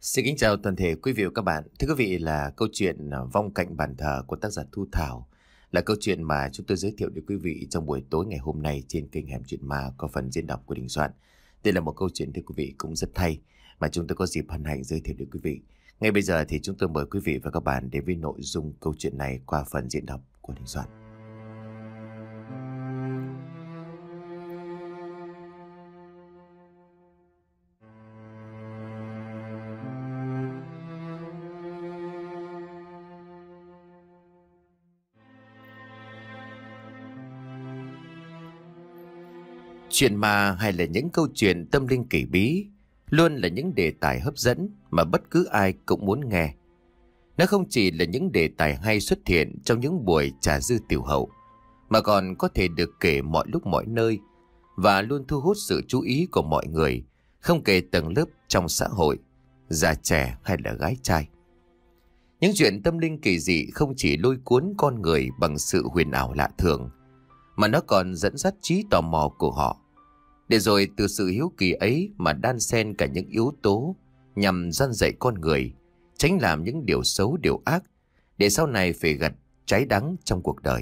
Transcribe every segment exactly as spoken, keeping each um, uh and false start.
Xin kính chào toàn thể quý vị và các bạn. Thưa quý vị, là câu chuyện à, Vong cạnh bàn thờ của tác giả Thu Thảo là câu chuyện mà chúng tôi giới thiệu đến quý vị trong buổi tối ngày hôm nay trên kênh Hẻm Chuyện Ma có phần diễn đọc của Đình Soạn. Đây là một câu chuyện thưa quý vị cũng rất hay mà chúng tôi có dịp hân hạnh giới thiệu đến quý vị. Ngay bây giờ thì chúng tôi mời quý vị và các bạn đến với nội dung câu chuyện này qua phần diễn đọc của Đình Soạn. Chuyện ma hay là những câu chuyện tâm linh kỳ bí luôn là những đề tài hấp dẫn mà bất cứ ai cũng muốn nghe. Nó không chỉ là những đề tài hay xuất hiện trong những buổi trà dư tiểu hậu, mà còn có thể được kể mọi lúc mọi nơi và luôn thu hút sự chú ý của mọi người, không kể tầng lớp trong xã hội, già trẻ hay là gái trai. Những chuyện tâm linh kỳ dị không chỉ lôi cuốn con người bằng sự huyền ảo lạ thường, mà nó còn dẫn dắt trí tò mò của họ. Để rồi từ sự hiếu kỳ ấy mà đan xen cả những yếu tố nhằm răn dạy con người, tránh làm những điều xấu điều ác, để sau này phải gặt trái đắng trong cuộc đời.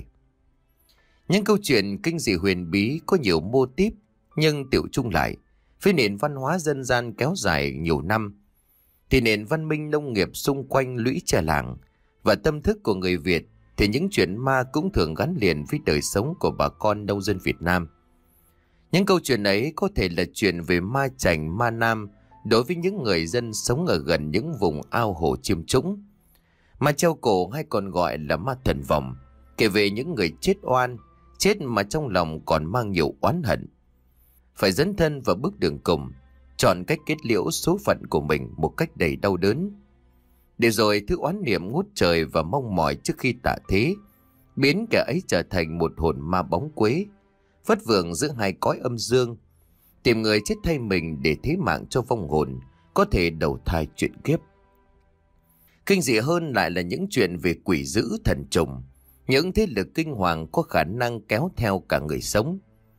Những câu chuyện kinh dị huyền bí có nhiều mô típ, nhưng tiểu chung lại, với nền văn hóa dân gian kéo dài nhiều năm, thì nền văn minh nông nghiệp xung quanh lũy tre làng và tâm thức của người Việt, thì những chuyện ma cũng thường gắn liền với đời sống của bà con nông dân Việt Nam. Những câu chuyện ấy có thể là chuyện về ma chành, ma nam đối với những người dân sống ở gần những vùng ao hồ chiêm trũng. Ma treo cổ hay còn gọi là ma thần vòng, kể về những người chết oan, chết mà trong lòng còn mang nhiều oán hận, phải dấn thân vào bước đường cùng, chọn cách kết liễu số phận của mình một cách đầy đau đớn. Để rồi thứ oán niệm ngút trời và mong mỏi trước khi tạ thế, biến kẻ ấy trở thành một hồn ma bóng quế, vất vưởng giữa hai cõi âm dương, tìm người chết thay mình để thế mạng cho vong hồn có thể đầu thai chuyển kiếp. Kinh dị hơn lại là những chuyện về quỷ dữ thần trùng, những thế lực kinh hoàng có khả năng kéo theo cả người sống.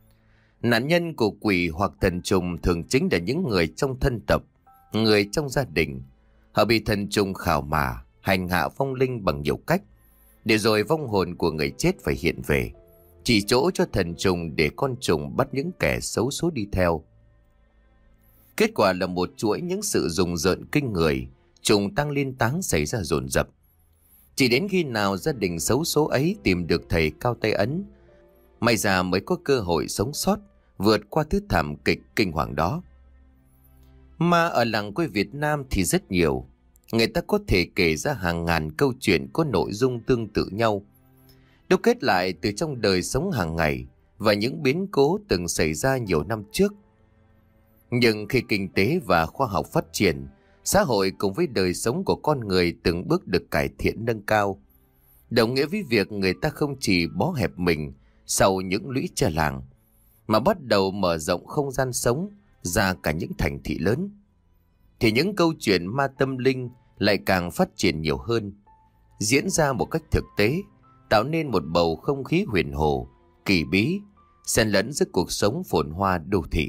Nạn nhân của quỷ hoặc thần trùng thường chính là những người trong thân tộc, người trong gia đình. Họ bị thần trùng khảo mả, hành hạ vong linh bằng nhiều cách, để rồi vong hồn của người chết phải hiện về, chỉ chỗ cho thần trùng để con trùng bắt những kẻ xấu số đi theo. Kết quả là một chuỗi những sự rùng rợn kinh người, trùng tăng liên táng xảy ra dồn dập. Chỉ đến khi nào gia đình xấu số ấy tìm được thầy cao tay ấn, may ra mới có cơ hội sống sót, vượt qua thứ thảm kịch kinh hoàng đó. Ma ở làng quê Việt Nam thì rất nhiều. Người ta có thể kể ra hàng ngàn câu chuyện có nội dung tương tự nhau, đúc kết lại từ trong đời sống hàng ngày và những biến cố từng xảy ra nhiều năm trước. Nhưng khi kinh tế và khoa học phát triển, xã hội cùng với đời sống của con người từng bước được cải thiện nâng cao, đồng nghĩa với việc người ta không chỉ bó hẹp mình sau những lũy tre làng, mà bắt đầu mở rộng không gian sống ra cả những thành thị lớn, thì những câu chuyện ma tâm linh lại càng phát triển nhiều hơn, diễn ra một cách thực tế, tạo nên một bầu không khí huyền hồ, kỳ bí, xen lẫn giữa cuộc sống phồn hoa đô thị.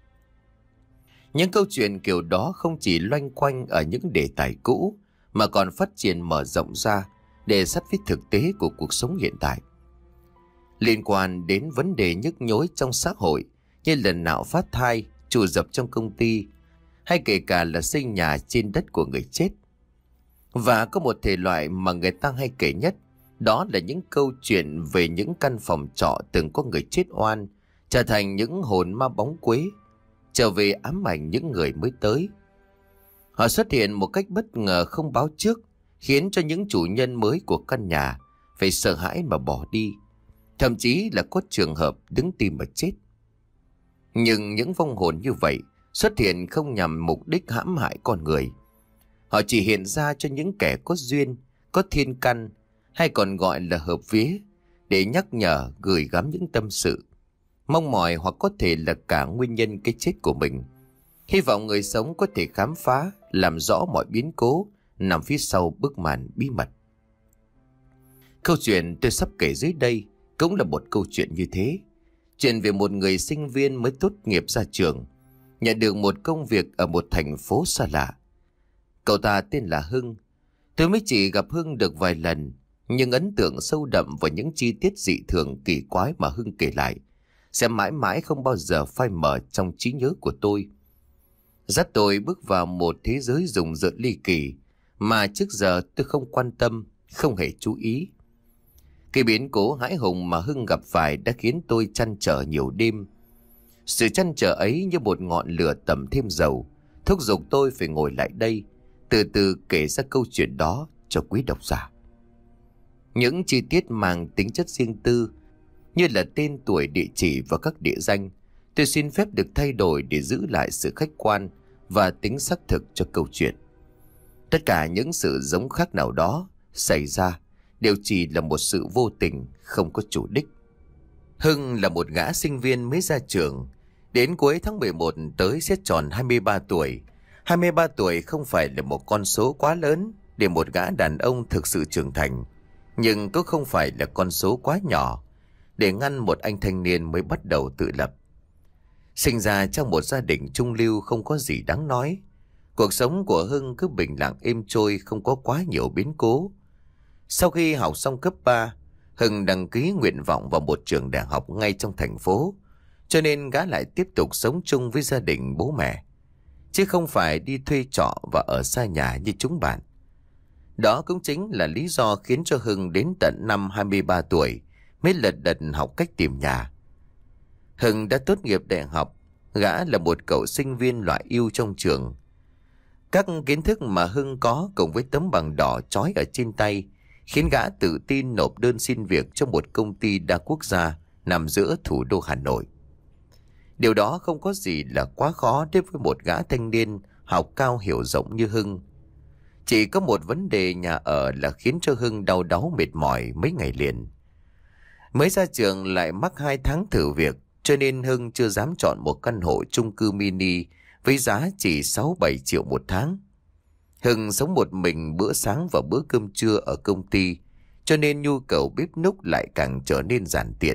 Những câu chuyện kiểu đó không chỉ loanh quanh ở những đề tài cũ, mà còn phát triển mở rộng ra để sát với thực tế của cuộc sống hiện tại. Liên quan đến vấn đề nhức nhối trong xã hội như lần nạo phát thai, trù dập trong công ty, hay kể cả là xây nhà trên đất của người chết. Và có một thể loại mà người ta hay kể nhất, đó là những câu chuyện về những căn phòng trọ từng có người chết oan, trở thành những hồn ma bóng quế, trở về ám ảnh những người mới tới. Họ xuất hiện một cách bất ngờ không báo trước, khiến cho những chủ nhân mới của căn nhà phải sợ hãi mà bỏ đi, thậm chí là có trường hợp đứng tim mà chết. Nhưng những vong hồn như vậy xuất hiện không nhằm mục đích hãm hại con người. Họ chỉ hiện ra cho những kẻ có duyên, có thiên căn, hay còn gọi là hợp vía, để nhắc nhở, gửi gắm những tâm sự, mong mỏi hoặc có thể là cả nguyên nhân cái chết của mình. Hy vọng người sống có thể khám phá, làm rõ mọi biến cố nằm phía sau bức màn bí mật. Câu chuyện tôi sắp kể dưới đây cũng là một câu chuyện như thế. Chuyện về một người sinh viên mới tốt nghiệp ra trường, nhận được một công việc ở một thành phố xa lạ. Cậu ta tên là Hưng. Tôi mới chỉ gặp Hưng được vài lần, nhưng ấn tượng sâu đậm vào những chi tiết dị thường kỳ quái mà Hưng kể lại sẽ mãi mãi không bao giờ phai mờ trong trí nhớ của tôi. Dắt tôi bước vào một thế giới rùng rợn ly kỳ mà trước giờ tôi không quan tâm, không hề chú ý. Cái biến cố hãi hùng mà Hưng gặp phải đã khiến tôi trăn trở nhiều đêm. Sự trăn trở ấy như một ngọn lửa tẩm thêm dầu, thúc giục tôi phải ngồi lại đây, từ từ kể ra câu chuyện đó cho quý độc giả. Những chi tiết mang tính chất riêng tư, như là tên tuổi, địa chỉ và các địa danh, tôi xin phép được thay đổi để giữ lại sự khách quan và tính xác thực cho câu chuyện. Tất cả những sự giống khác nào đó xảy ra đều chỉ là một sự vô tình, không có chủ đích. Hưng là một gã sinh viên mới ra trường, đến cuối tháng mười một tới sẽ tròn hai mươi ba tuổi. hai mươi ba tuổi không phải là một con số quá lớn để một gã đàn ông thực sự trưởng thành, nhưng cũng không phải là con số quá nhỏ để ngăn một anh thanh niên mới bắt đầu tự lập. Sinh ra trong một gia đình trung lưu không có gì đáng nói. Cuộc sống của Hưng cứ bình lặng êm trôi, không có quá nhiều biến cố. Sau khi học xong cấp ba, Hưng đăng ký nguyện vọng vào một trường đại học ngay trong thành phố, cho nên gã lại tiếp tục sống chung với gia đình bố mẹ, chứ không phải đi thuê trọ và ở xa nhà như chúng bạn. Đó cũng chính là lý do khiến cho Hưng đến tận năm hai mươi ba tuổi mới lật đật học cách tìm nhà. Hưng đã tốt nghiệp đại học, gã là một cậu sinh viên loại ưu trong trường. Các kiến thức mà Hưng có cùng với tấm bằng đỏ chói ở trên tay khiến gã tự tin nộp đơn xin việc cho một công ty đa quốc gia nằm giữa thủ đô Hà Nội. Điều đó không có gì là quá khó đối với một gã thanh niên học cao hiểu rộng như Hưng. Chỉ có một vấn đề nhà ở là khiến cho Hưng đau đáu mệt mỏi mấy ngày liền. Mới ra trường lại mắc hai tháng thử việc, cho nên Hưng chưa dám chọn một căn hộ chung cư mini với giá chỉ sáu bảy triệu một tháng. Hưng sống một mình bữa sáng và bữa cơm trưa ở công ty, cho nên nhu cầu bếp núc lại càng trở nên giản tiện.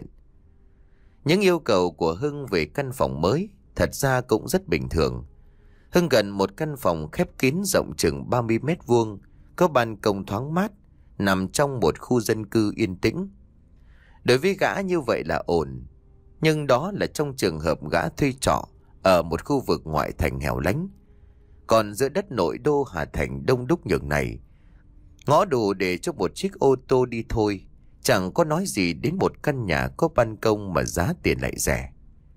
Những yêu cầu của Hưng về căn phòng mới thật ra cũng rất bình thường. Hưng cần một căn phòng khép kín rộng chừng ba mươi mét vuông, có ban công thoáng mát, nằm trong một khu dân cư yên tĩnh. Đối với gã như vậy là ổn, nhưng đó là trong trường hợp gã thuê trọ ở một khu vực ngoại thành hẻo lánh. Còn giữa đất nội đô Hà Thành đông đúc nhường này, ngõ đủ để cho một chiếc ô tô đi thôi, chẳng có nói gì đến một căn nhà có ban công mà giá tiền lại rẻ.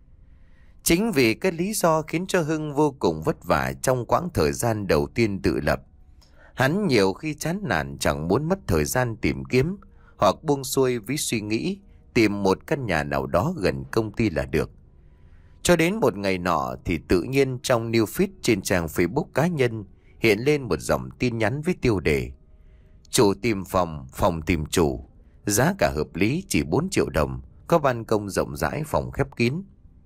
Chính vì cái lý do khiến cho Hưng vô cùng vất vả trong quãng thời gian đầu tiên tự lập. Hắn nhiều khi chán nản chẳng muốn mất thời gian tìm kiếm, hoặc buông xuôi với suy nghĩ tìm một căn nhà nào đó gần công ty là được. Cho đến một ngày nọ thì tự nhiên trong new feed trên trang Facebook cá nhân hiện lên một dòng tin nhắn với tiêu đề: chủ tìm phòng, phòng tìm chủ, giá cả hợp lý chỉ bốn triệu đồng, có ban công rộng rãi, phòng khép kín.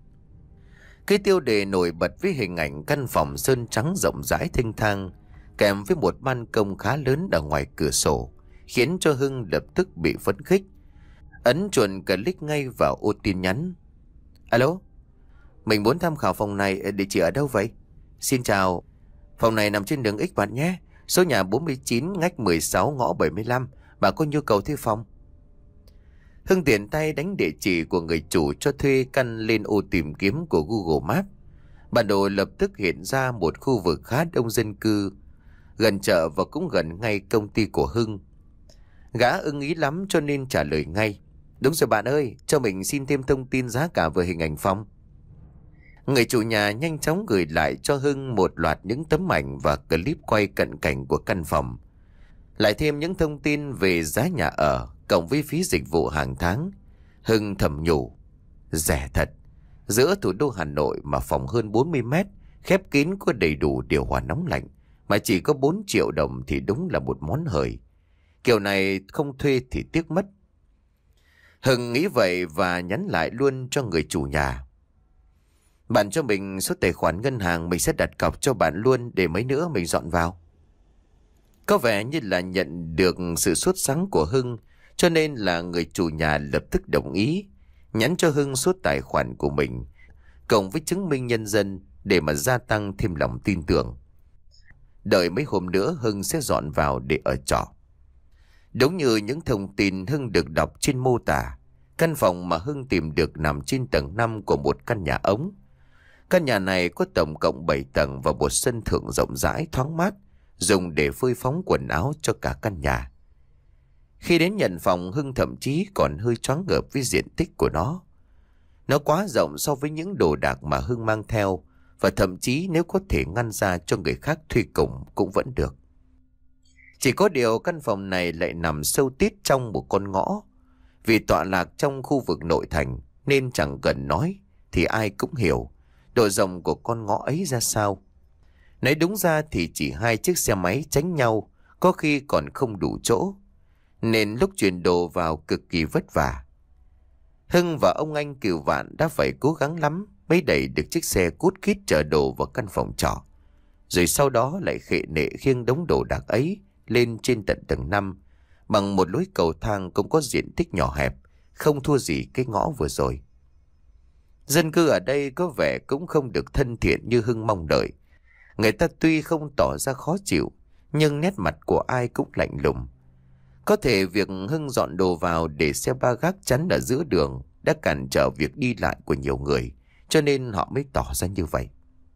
Cái tiêu đề nổi bật với hình ảnh căn phòng sơn trắng rộng rãi thênh thang, kèm với một ban công khá lớn ở ngoài cửa sổ, khiến cho Hưng lập tức bị phấn khích. Ấn chuột click ngay vào ô tin nhắn. Alo, mình muốn tham khảo phòng này, địa chỉ ở đâu vậy? Xin chào, phòng này nằm trên đường X bạn nhé, số nhà bốn mươi chín ngách mười sáu ngõ bảy mươi lăm, bạn có nhu cầu thuê phòng? Hưng tiện tay đánh địa chỉ của người chủ cho thuê căn lên ô tìm kiếm của Google Maps. Bản đồ lập tức hiện ra một khu vực khá đông dân cư, gần chợ và cũng gần ngay công ty của Hưng. Gã ưng ý lắm cho nên trả lời ngay: đúng rồi bạn ơi, cho mình xin thêm thông tin giá cả và hình ảnh phòng. Người chủ nhà nhanh chóng gửi lại cho Hưng một loạt những tấm ảnh và clip quay cận cảnh của căn phòng, lại thêm những thông tin về giá nhà ở cộng với phí dịch vụ hàng tháng. Hưng thầm nhủ: rẻ thật, giữa thủ đô Hà Nội mà phòng hơn bốn mươi mét, khép kín, có đầy đủ điều hòa nóng lạnh, mà chỉ có bốn triệu đồng thì đúng là một món hời. Kiểu này không thuê thì tiếc mất. Hưng nghĩ vậy và nhắn lại luôn cho người chủ nhà: bạn cho mình số tài khoản ngân hàng, mình sẽ đặt cọc cho bạn luôn, để mấy nữa mình dọn vào. Có vẻ như là nhận được sự sốt sắng của Hưng, cho nên là người chủ nhà lập tức đồng ý, nhắn cho Hưng số tài khoản của mình cộng với chứng minh nhân dân để mà gia tăng thêm lòng tin tưởng. Đợi mấy hôm nữa Hưng sẽ dọn vào để ở trọ. Đúng như những thông tin Hưng được đọc trên mô tả, căn phòng mà Hưng tìm được nằm trên tầng năm của một căn nhà ống. Căn nhà này có tổng cộng bảy tầng và một sân thượng rộng rãi thoáng mát, dùng để phơi phóng quần áo cho cả căn nhà. Khi đến nhận phòng, Hưng thậm chí còn hơi choáng ngợp với diện tích của nó. Nó quá rộng so với những đồ đạc mà Hưng mang theo, và thậm chí nếu có thể ngăn ra cho người khác thuê cùng cũng vẫn được. Chỉ có điều căn phòng này lại nằm sâu tít trong một con ngõ. Vì tọa lạc trong khu vực nội thành nên chẳng cần nói thì ai cũng hiểu độ rộng của con ngõ ấy ra sao. Nói đúng ra thì chỉ hai chiếc xe máy tránh nhau, có khi còn không đủ chỗ, nên lúc chuyển đồ vào cực kỳ vất vả. Hưng và ông anh Cừu Vạn đã phải cố gắng lắm mới đẩy được chiếc xe cút kít chở đồ vào căn phòng trọ, rồi sau đó lại khệ nệ khiêng đống đồ đạc ấy lên trên tận tầng năm bằng một lối cầu thang cũng có diện tích nhỏ hẹp, không thua gì cái ngõ vừa rồi. Dân cư ở đây có vẻ cũng không được thân thiện như Hưng mong đợi. Người ta tuy không tỏ ra khó chịu, nhưng nét mặt của ai cũng lạnh lùng. Có thể việc Hưng dọn đồ vào để xe ba gác chắn ở giữa đường đã cản trở việc đi lại của nhiều người, cho nên họ mới tỏ ra như vậy.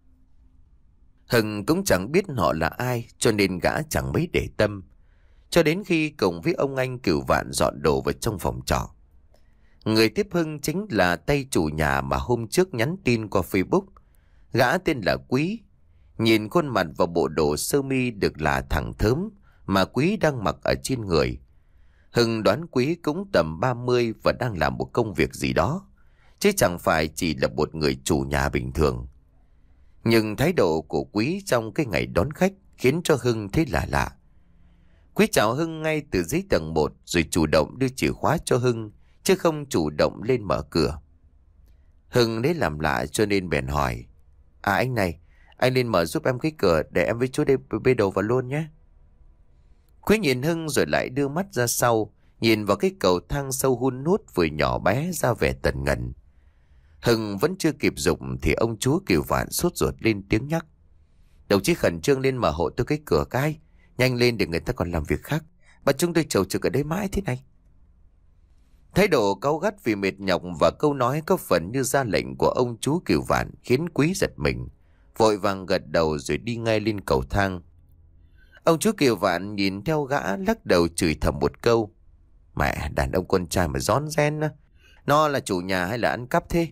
Hưng cũng chẳng biết họ là ai, cho nên gã chẳng mấy để tâm. Cho đến khi cùng với ông anh Cừu Vạn dọn đồ vào trong phòng trọ. Người tiếp Hưng chính là tay chủ nhà mà hôm trước nhắn tin qua Facebook. Gã tên là Quý. Nhìn khuôn mặt và bộ đồ sơ mi được là thẳng thớm mà Quý đang mặc ở trên người, Hưng đoán Quý cũng tầm ba mươi và đang làm một công việc gì đó, chứ chẳng phải chỉ là một người chủ nhà bình thường. Nhưng thái độ của Quý trong cái ngày đón khách khiến cho Hưng thấy lạ lạ. Quý chào Hưng ngay từ dưới tầng một rồi chủ động đưa chìa khóa cho Hưng, chứ không chủ động lên mở cửa. Hưng lấy làm lạ cho nên bèn hỏi: À anh này, anh lên mở giúp em cái cửa để em với chú đây bê đồ vào luôn nhé. Quý nhìn Hưng rồi lại đưa mắt ra sau, nhìn vào cái cầu thang sâu hun hút vừa nhỏ bé ra vẻ tần ngần. Hưng vẫn chưa kịp dục thì ông chú Cừu Vạn sốt ruột lên tiếng nhắc: Đồng chí khẩn trương lên mở hộ tôi cái cửa cái, nhanh lên để người ta còn làm việc khác, mà chúng tôi chầu trực ở đây mãi thế này. Thái độ cáu gắt vì mệt nhọc và câu nói có phần như ra lệnh của ông chú Cừu Vạn khiến Quý giật mình, vội vàng gật đầu rồi đi ngay lên cầu thang. Ông chú Cừu Vạn nhìn theo gã lắc đầu chửi thầm một câu: Mẹ, đàn ông con trai mà rón ren, nó là chủ nhà hay là ăn cắp thế?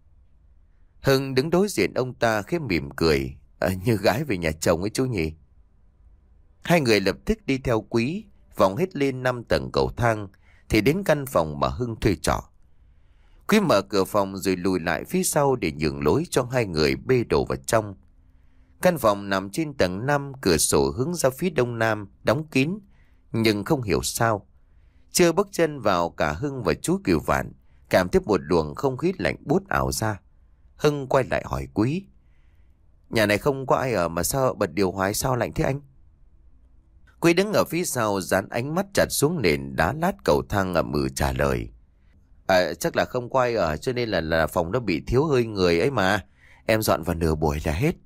Hưng đứng đối diện ông ta khẽ mỉm cười: à, Như gái về nhà chồng ấy chú nhỉ. Hai người lập tức đi theo Quý, vòng hết lên năm tầng cầu thang thì đến căn phòng mà Hưng thuê trọ. Quý mở cửa phòng rồi lùi lại phía sau để nhường lối cho hai người bê đồ vào trong. Căn phòng nằm trên tầng năm, cửa sổ hướng ra phía đông nam, đóng kín, nhưng không hiểu sao chưa bước chân vào, cả Hưng và chú Cừu Vạn cảm thấy một luồng không khí lạnh buốt ảo ra. Hưng quay lại hỏi Quý: Nhà này không có ai ở mà sao bật điều hòa sao lạnh thế anh? Quý đứng ở phía sau dán ánh mắt chặt xuống nền đá lát cầu thang ậm ừ trả lời: À, chắc là không có ai ở cho nên là, là phòng nó bị thiếu hơi người ấy mà. Em dọn vào nửa buổi là hết.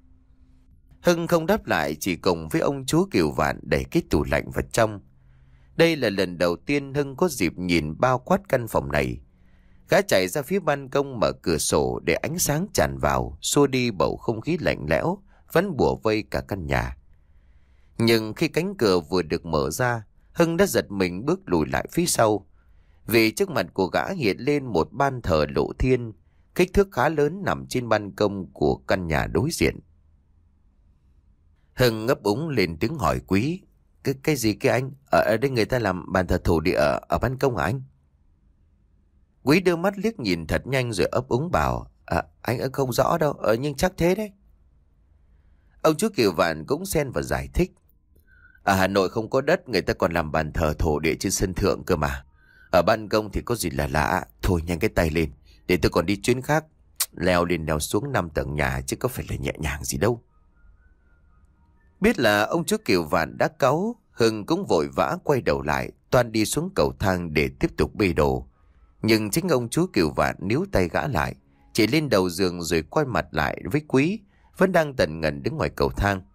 Hưng không đáp lại, chỉ cùng với ông chú Cừu Vạn đẩy cái tủ lạnh vào trong. Đây là lần đầu tiên Hưng có dịp nhìn bao quát căn phòng này. Gã chạy ra phía ban công mở cửa sổ để ánh sáng tràn vào, xua đi bầu không khí lạnh lẽo vẫn bủa vây cả căn nhà. Nhưng khi cánh cửa vừa được mở ra, Hưng đã giật mình bước lùi lại phía sau, vì trước mặt của gã hiện lên một ban thờ lộ thiên, kích thước khá lớn nằm trên ban công của căn nhà đối diện. Hưng ngấp úng lên tiếng hỏi Quý: Cái, cái gì kia anh? Ở đây người ta làm bàn thờ thổ địa ở, ở ban công hả anh? Quý đưa mắt liếc nhìn thật nhanh rồi ấp úng bảo: À, anh không rõ đâu, ờ, nhưng chắc thế đấy. Ông chú Cừu Vạn cũng xen vào giải thích: Ở Hà Nội không có đất, người ta còn làm bàn thờ thổ địa trên sân thượng cơ mà. Ở ban công thì có gì là lạ. Thôi nhanh cái tay lên, để tôi còn đi chuyến khác. Leo lên leo xuống năm tầng nhà chứ có phải là nhẹ nhàng gì đâu. Biết là ông chú Cừu Vạn đã cáu, Hưng cũng vội vã quay đầu lại, toan đi xuống cầu thang để tiếp tục bê đồ. Nhưng chính ông chú Cừu Vạn níu tay gã lại, chỉ lên đầu giường rồi quay mặt lại với Quý, vẫn đang tần ngần đứng ngoài cầu thang.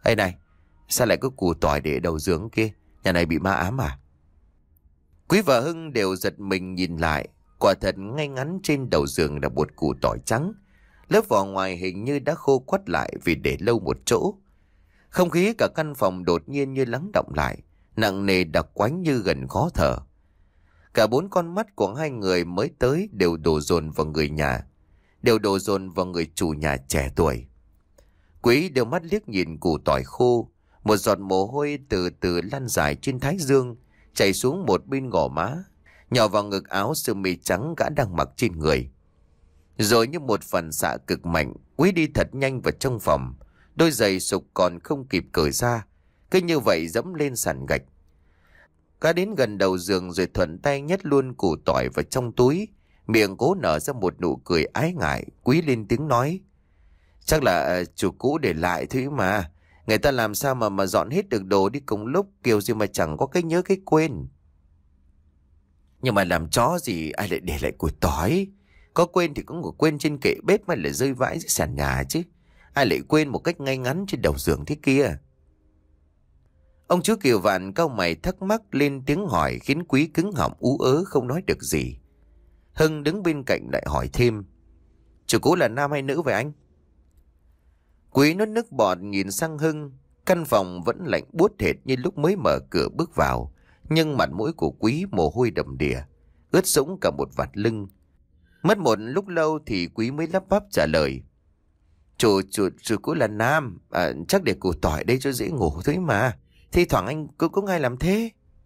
Ê này, sao lại có củ tỏi để đầu giường kia? Nhà này bị ma ám à? Quý và Hưng đều giật mình nhìn lại. Quả thật ngay ngắn trên đầu giường là một củ tỏi trắng. Lớp vỏ ngoài hình như đã khô quắt lại vì để lâu một chỗ. Không khí cả căn phòng đột nhiên như lắng động lại, nặng nề đặc quánh như gần khó thở. Cả bốn con mắt của hai người mới tới đều đổ dồn vào người nhà, đều đổ dồn vào người chủ nhà trẻ tuổi. Quý đều mắt liếc nhìn củ tỏi khô, một giọt mồ hôi từ từ lăn dài trên thái dương, chảy xuống một bên gò má, nhỏ vào ngực áo sơ mi trắng gã đang mặc trên người. Rồi như một phần xạ cực mạnh, Quý đi thật nhanh vào trong phòng, đôi giày sục còn không kịp cởi ra, cứ như vậy dẫm lên sàn gạch. Gã đến gần đầu giường rồi thuận tay nhét luôn củ tỏi vào trong túi, miệng cố nở ra một nụ cười ái ngại. Quý lên tiếng nói: Chắc là chủ cũ để lại thôi mà. Người ta làm sao mà mà dọn hết được đồ đi cùng lúc, kiểu gì mà chẳng có cái nhớ cái quên. Nhưng mà làm chó gì ai lại để lại củ tỏi? Có quên thì cũng ngủ quên trên kệ bếp mà lại rơi vãi dưới sàn nhà chứ. Ai lại quên một cách ngay ngắn trên đầu giường thế kia? Ông chú Kiều Vạn cau mày thắc mắc lên tiếng hỏi, khiến Quý cứng họng ú ớ không nói được gì. Hưng đứng bên cạnh lại hỏi thêm: Chủ cũ là nam hay nữ vậy anh? Quý nuốt nước bọt nhìn sang Hưng. Căn phòng vẫn lạnh buốt hệt như lúc mới mở cửa bước vào, nhưng mặt mũi của Quý mồ hôi đầm đìa, ướt sũng cả một vạt lưng. Mất một lúc lâu thì Quý mới lắp bắp trả lời: Chủ, chủ, chủ cũ là nam, à, chắc để củ tỏi đây cho dễ ngủ thôi mà. Thi thoảng anh cũng có ai làm thế.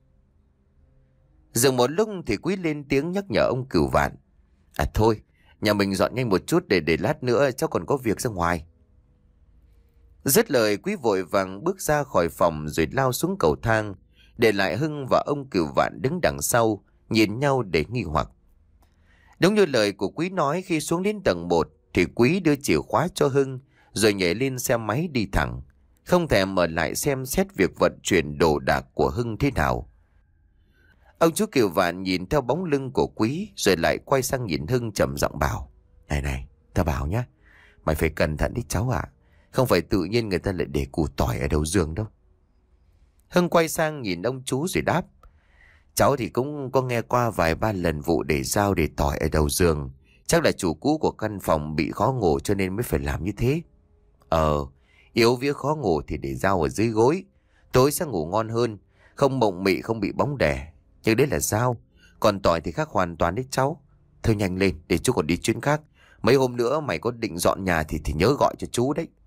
Dừng một lúc thì Quý lên tiếng nhắc nhở ông Cửu Vạn: À thôi, nhà mình dọn nhanh một chút để để lát nữa cháu còn có việc ra ngoài. Dứt lời, Quý vội vàng bước ra khỏi phòng rồi lao xuống cầu thang, để lại Hưng và ông Cửu Vạn đứng đằng sau, nhìn nhau để nghi hoặc. Đúng như lời của Quý nói, khi xuống đến tầng một thì Quý đưa chìa khóa cho Hưng rồi nhảy lên xe máy đi thẳng, không thèm mở lại xem xét việc vận chuyển đồ đạc của Hưng thế nào. Ông chú Kiều Vạn nhìn theo bóng lưng của Quý rồi lại quay sang nhìn Hưng trầm giọng bảo: Này này, ta bảo nhá, mày phải cẩn thận đi cháu ạ. Không phải tự nhiên người ta lại để củ tỏi ở đầu giường đâu. Hưng quay sang nhìn ông chú rồi đáp: Cháu thì cũng có nghe qua vài ba lần vụ để dao để tỏi ở đầu giường. Chắc là chủ cũ của căn phòng bị khó ngủ cho nên mới phải làm như thế. Ờ, yếu vía khó ngủ thì để dao ở dưới gối, tối sẽ ngủ ngon hơn, không mộng mị, không bị bóng đè. Nhưng đấy là dao, còn tỏi thì khác hoàn toàn đấy cháu. Thôi nhanh lên để chú còn đi chuyến khác. Mấy hôm nữa mày có định dọn nhà thì thì nhớ gọi cho chú đấy.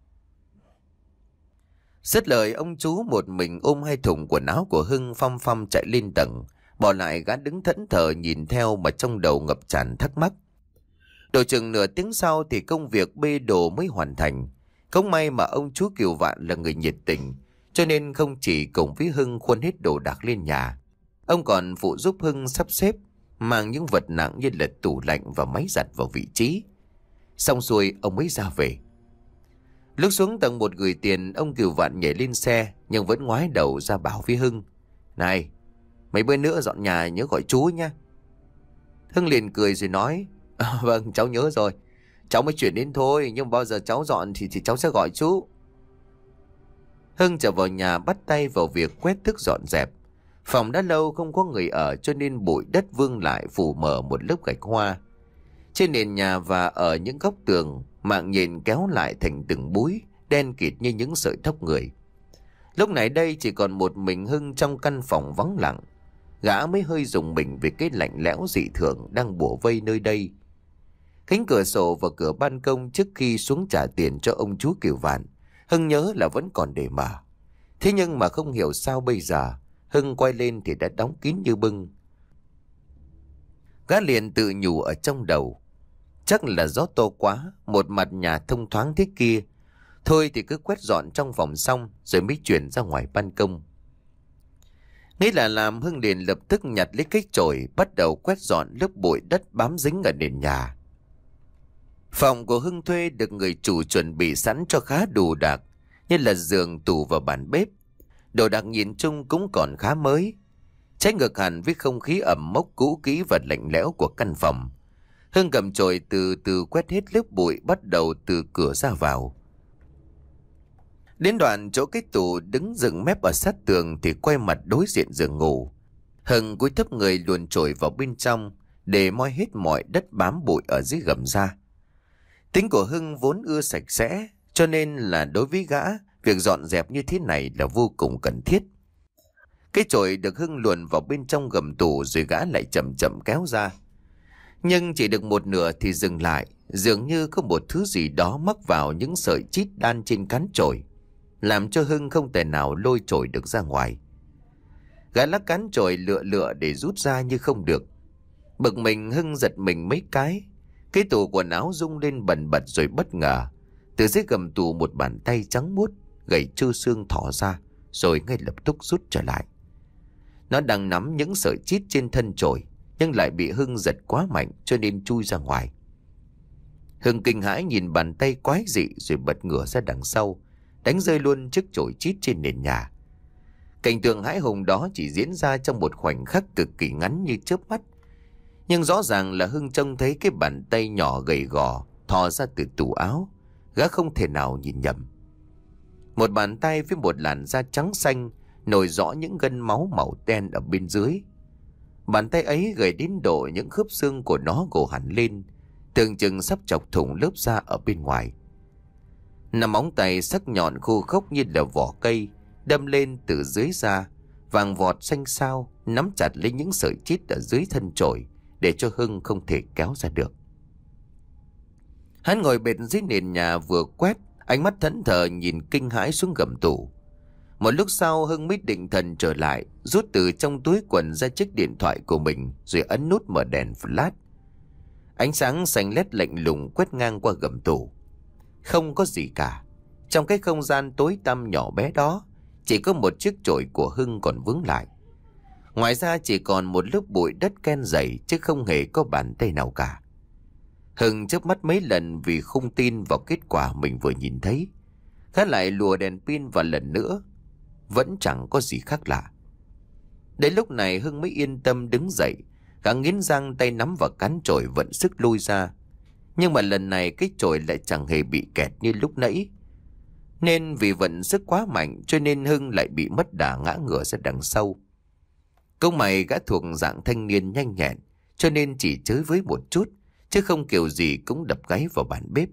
Dứt lời, ông chú một mình ôm hai thùng quần áo của Hưng phăm phăm chạy lên tầng, bỏ lại gã đứng thẫn thờ nhìn theo mà trong đầu ngập tràn thắc mắc. Độ chừng nửa tiếng sau thì công việc bê đồ mới hoàn thành. Không may mà ông chú Kiều Vạn là người nhiệt tình, cho nên không chỉ cùng với Hưng khuân hết đồ đạc lên nhà, ông còn phụ giúp Hưng sắp xếp, mang những vật nặng như là tủ lạnh và máy giặt vào vị trí. Xong xuôi ông mới ra về. Lúc xuống tầng một gửi tiền, ông Kiều Vạn nhảy lên xe nhưng vẫn ngoái đầu ra bảo với Hưng: Này, mấy bữa nữa dọn nhà nhớ gọi chú nha. Hưng liền cười rồi nói: à, Vâng, cháu nhớ rồi. Cháu mới chuyển đến thôi, nhưng bao giờ cháu dọn thì, thì cháu sẽ gọi chú. Hưng trở vào nhà bắt tay vào việc quét tước dọn dẹp. Phòng đã lâu không có người ở cho nên bụi đất vương lại phủ mờ một lớp gạch hoa. Trên nền nhà và ở những góc tường, mạng nhện kéo lại thành từng búi đen kịt như những sợi tóc người. Lúc này đây chỉ còn một mình Hưng trong căn phòng vắng lặng. Gã mới hơi rùng mình vì cái lạnh lẽo dị thường đang bủa vây nơi đây. Cánh cửa sổ và cửa ban công trước khi xuống trả tiền cho ông chú Kiều Vạn, Hưng nhớ là vẫn còn để mở. Thế nhưng mà không hiểu sao bây giờ Hưng quay lên thì đã đóng kín như bưng. Gã liền tự nhủ ở trong đầu: Chắc là gió to quá, một mặt nhà thông thoáng thế kia. Thôi thì cứ quét dọn trong phòng xong rồi mới chuyển ra ngoài ban công. Nghĩ là làm, Hưng liền lập tức nhặt lấy cái chổi, bắt đầu quét dọn lớp bụi đất bám dính ở nền nhà. Phòng của Hưng thuê được người chủ chuẩn bị sẵn cho khá đủ đạc, như là giường, tủ và bàn bếp. Đồ đạc nhìn chung cũng còn khá mới, trái ngược hẳn với không khí ẩm mốc cũ kỹ và lạnh lẽo của căn phòng. Hưng cầm chổi từ từ quét hết lớp bụi, bắt đầu từ cửa ra vào. Đến đoạn chỗ cái tủ đứng dựng mép ở sát tường thì quay mặt đối diện giường ngủ. Hưng cúi thấp người luồn trội vào bên trong để moi hết mọi đất bám bụi ở dưới gầm ra. Tính của Hưng vốn ưa sạch sẽ, cho nên là đối với gã, việc dọn dẹp như thế này là vô cùng cần thiết. Cái chổi được Hưng luồn vào bên trong gầm tủ rồi gã lại chậm chậm kéo ra. Nhưng chỉ được một nửa thì dừng lại, dường như có một thứ gì đó mắc vào những sợi chít đan trên cán chổi, làm cho Hưng không thể nào lôi chổi được ra ngoài. Gã lắc cán chổi lựa lựa để rút ra nhưng không được. Bực mình, Hưng giật mình mấy cái. Cái tủ quần áo rung lên bần bật rồi bất ngờ, từ dưới gầm tủ một bàn tay trắng muốt, gầy trơ xương thỏ ra, rồi ngay lập tức rút trở lại. Nó đang nắm những sợi chít trên thân chổi, nhưng lại bị Hưng giật quá mạnh cho nên chui ra ngoài. Hưng kinh hãi nhìn bàn tay quái dị rồi bật ngửa ra đằng sau, đánh rơi luôn chiếc chổi chít trên nền nhà. Cảnh tượng hãi hùng đó chỉ diễn ra trong một khoảnh khắc cực kỳ ngắn như chớp mắt, nhưng rõ ràng là Hưng trông thấy cái bàn tay nhỏ gầy gò thò ra từ tủ áo. Gã không thể nào nhìn nhầm. Một bàn tay với một làn da trắng xanh, nổi rõ những gân máu màu đen ở bên dưới. Bàn tay ấy gầy đến độ những khớp xương của nó gồ hẳn lên, tưởng chừng sắp chọc thủng lớp da ở bên ngoài. Nắm móng tay sắc nhọn khô khốc như là vỏ cây, đâm lên từ dưới da, vàng vọt xanh xao, nắm chặt lấy những sợi chít ở dưới thân chổi để cho Hưng không thể kéo ra được. Hắn ngồi bệt dưới nền nhà vừa quét, ánh mắt thẫn thờ nhìn kinh hãi xuống gầm tủ. Một lúc sau Hưng mới định thần trở lại, rút từ trong túi quần ra chiếc điện thoại của mình rồi ấn nút mở đèn flash. Ánh sáng xanh lét lạnh lùng quét ngang qua gầm tủ. Không có gì cả. Trong cái không gian tối tăm nhỏ bé đó, chỉ có một chiếc chổi của Hưng còn vướng lại. Ngoài ra chỉ còn một lớp bụi đất ken dày, chứ không hề có bàn tay nào cả. Hưng chớp mắt mấy lần vì không tin vào kết quả mình vừa nhìn thấy. Gã lại lùa đèn pin vào lần nữa, vẫn chẳng có gì khác lạ. Đến lúc này Hưng mới yên tâm đứng dậy. Gã nghiến răng, tay nắm vào cán chổi vận sức lôi ra. Nhưng mà lần này cái chổi lại chẳng hề bị kẹt như lúc nãy. Nên vì vận sức quá mạnh cho nên Hưng lại bị mất đà ngã ngửa ra đằng sau. Câu mày gã thuộc dạng thanh niên nhanh nhẹn, cho nên chỉ chới với một chút, chứ không kiểu gì cũng đập gáy vào bàn bếp.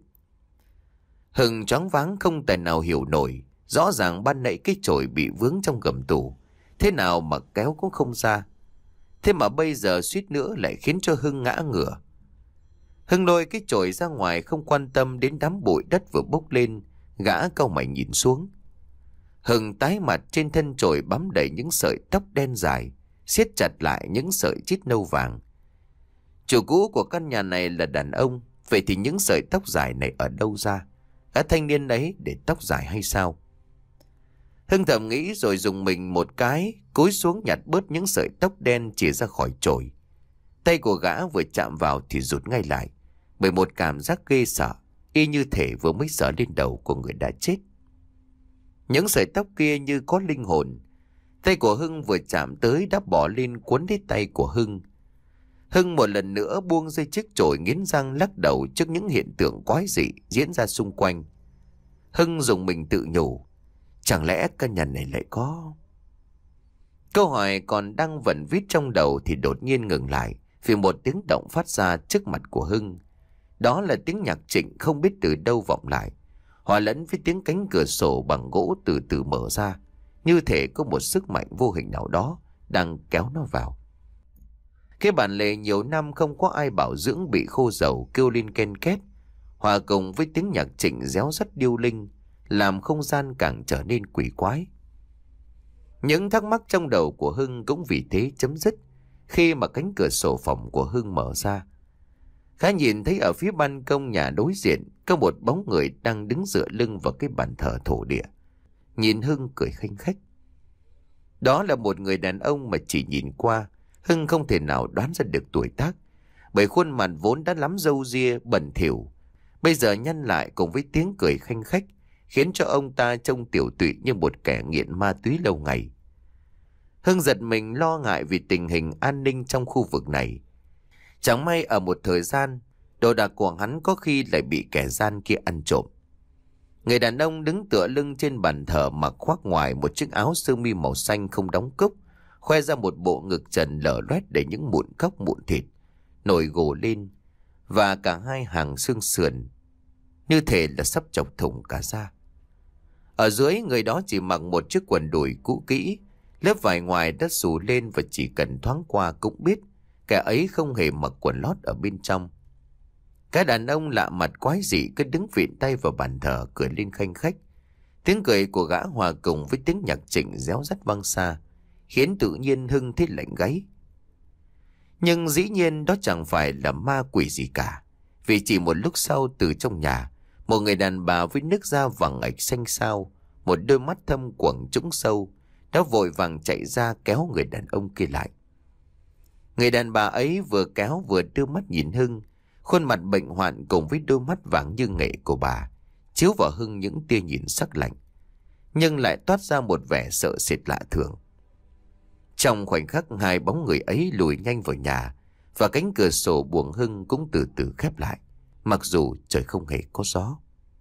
Hưng choáng váng không tài nào hiểu nổi. Rõ ràng ban nãy cái chổi bị vướng trong gầm tủ, thế nào mà kéo cũng không ra. Thế mà bây giờ suýt nữa lại khiến cho Hưng ngã ngửa. Hưng lôi cái chổi ra ngoài, không quan tâm đến đám bụi đất vừa bốc lên. Gã cau mày nhìn xuống. Hưng tái mặt, trên thân chổi bám đầy những sợi tóc đen dài, siết chặt lại những sợi chít nâu vàng. Chủ cũ của căn nhà này là đàn ông, vậy thì những sợi tóc dài này ở đâu ra? Gã thanh niên ấy để tóc dài hay sao? Hưng thầm nghĩ rồi dùng mình một cái, cúi xuống nhặt bớt những sợi tóc đen chìa ra khỏi chổi. Tay của gã vừa chạm vào thì rụt ngay lại, bởi một cảm giác ghê sợ, y như thể vừa mới sờ lên đầu của người đã chết. Những sợi tóc kia như có linh hồn. Tay của Hưng vừa chạm tới đã bỏ lên cuốn lấy tay của Hưng. Hưng một lần nữa buông rơi chiếc chổi, nghiến răng lắc đầu trước những hiện tượng quái dị diễn ra xung quanh. Hưng dùng mình tự nhủ, chẳng lẽ căn nhà này lại có... Câu hỏi còn đang vẩn vít trong đầu thì đột nhiên ngừng lại vì một tiếng động phát ra trước mặt của Hưng. Đó là tiếng nhạc trịnh không biết từ đâu vọng lại, hòa lẫn với tiếng cánh cửa sổ bằng gỗ từ từ mở ra, như thể có một sức mạnh vô hình nào đó đang kéo nó vào. Cái bản lề nhiều năm không có ai bảo dưỡng bị khô dầu kêu lên ken két, hòa cùng với tiếng nhạc trịnh réo rắt điêu linh, làm không gian càng trở nên quỷ quái. Những thắc mắc trong đầu của Hưng cũng vì thế chấm dứt khi mà cánh cửa sổ phòng của Hưng mở ra. Khá nhìn thấy ở phía ban công nhà đối diện có một bóng người đang đứng dựa lưng vào cái bàn thờ thổ địa, nhìn Hưng cười khanh khách. Đó là một người đàn ông mà chỉ nhìn qua Hưng không thể nào đoán ra được tuổi tác, bởi khuôn mặt vốn đã lắm râu ria bẩn thỉu, bây giờ nhăn lại cùng với tiếng cười khanh khách, khiến cho ông ta trông tiểu tụy như một kẻ nghiện ma túy lâu ngày. Hưng giật mình lo ngại vì tình hình an ninh trong khu vực này. Chẳng may ở một thời gian, đồ đạc của hắn có khi lại bị kẻ gian kia ăn trộm. Người đàn ông đứng tựa lưng trên bàn thờ, mặc khoác ngoài một chiếc áo sơ mi màu xanh không đóng cúc, khoe ra một bộ ngực trần lở loét đầy những mụn cóc mụn thịt nổi gồ lên, và cả hai hàng xương sườn như thể là sắp chọc thủng cả da. Ở dưới, người đó chỉ mặc một chiếc quần đùi cũ kỹ, lớp vải ngoài đã xù lên và chỉ cần thoáng qua cũng biết kẻ ấy không hề mặc quần lót ở bên trong. Cái đàn ông lạ mặt quái dị cứ đứng vịn tay vào bàn thờ cười lên khanh khách. Tiếng cười của gã hòa cùng với tiếng nhạc trịnh réo rắt vang xa, khiến tự nhiên Hưng thấy lạnh gáy. Nhưng dĩ nhiên đó chẳng phải là ma quỷ gì cả, vì chỉ một lúc sau, từ trong nhà, một người đàn bà với nước da vàng ạch xanh xao, một đôi mắt thâm quầng trũng sâu, đã vội vàng chạy ra kéo người đàn ông kia lại. Người đàn bà ấy vừa kéo vừa đưa mắt nhìn Hưng, khuôn mặt bệnh hoạn cùng với đôi mắt vàng như nghệ của bà chiếu vào Hưng những tia nhìn sắc lạnh, nhưng lại toát ra một vẻ sợ sệt lạ thường. Trong khoảnh khắc, hai bóng người ấy lùi nhanh vào nhà, và cánh cửa sổ buồng Hưng cũng từ từ khép lại, mặc dù trời không hề có gió.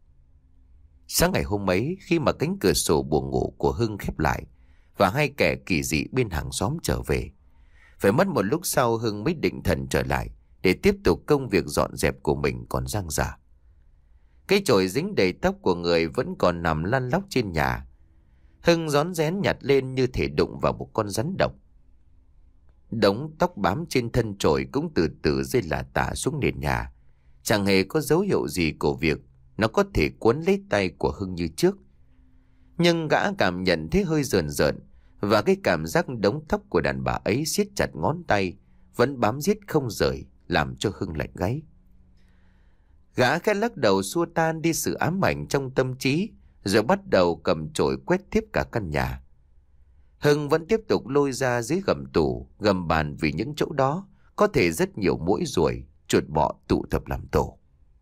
Sáng ngày hôm ấy, khi mà cánh cửa sổ buồng ngủ của Hưng khép lại và hai kẻ kỳ dị bên hàng xóm trở về, phải mất một lúc sau Hưng mới định thần trở lại để tiếp tục công việc dọn dẹp của mình còn dang dở. Cái chổi dính đầy tóc của người vẫn còn nằm lăn lóc trên nhà. Hưng rón rén nhặt lên như thể đụng vào một con rắn độc. Đống tóc bám trên thân chổi cũng từ từ rơi lả tả xuống nền nhà, chẳng hề có dấu hiệu gì của việc nó có thể cuốn lấy tay của Hưng như trước. Nhưng gã cảm nhận thấy hơi rờn rợn, và cái cảm giác đống tóc của đàn bà ấy siết chặt ngón tay vẫn bám giết không rời, làm cho Hưng lạnh gáy. Gã khẽ lắc đầu xua tan đi sự ám ảnh trong tâm trí, rồi bắt đầu cầm chổi quét tiếp cả căn nhà. Hưng vẫn tiếp tục lôi ra dưới gầm tủ, gầm bàn, vì những chỗ đó có thể rất nhiều muỗi ruồi, chuột bọ tụ tập làm tổ.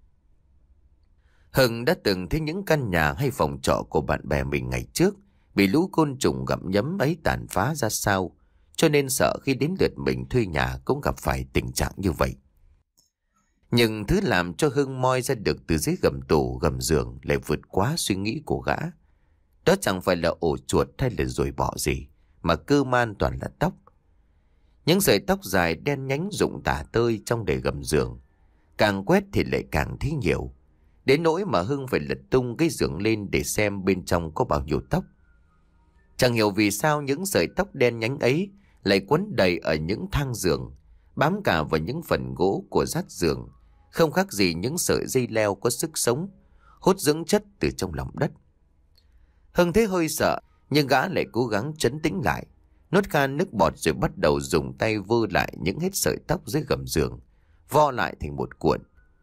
Hưng đã từng thấy những căn nhà hay phòng trọ của bạn bè mình ngày trước bị lũ côn trùng gặm nhấm ấy tàn phá ra sao, cho nên sợ khi đến lượt mình thuê nhà cũng gặp phải tình trạng như vậy. Nhưng thứ làm cho Hưng moi ra được từ dưới gầm tủ gầm giường lại vượt quá suy nghĩ của gã. Đó chẳng phải là ổ chuột hay là ruồi bọ gì, mà cơ man toàn là tóc. Những sợi tóc dài đen nhánh rụng tả tơi trong đầy gầm giường, càng quét thì lại càng thấy nhiều, đến nỗi mà Hưng phải lật tung cái giường lên để xem bên trong có bao nhiêu tóc. Chẳng hiểu vì sao những sợi tóc đen nhánh ấy lại quấn đầy ở những thang giường, bám cả vào những phần gỗ của rát giường, không khác gì những sợi dây leo có sức sống, hút dưỡng chất từ trong lòng đất. Hưng thấy hơi sợ, nhưng gã lại cố gắng trấn tĩnh lại, nuốt khan nước bọt rồi bắt đầu dùng tay vơ lại những hết sợi tóc dưới gầm giường, vo lại thành một cuộn.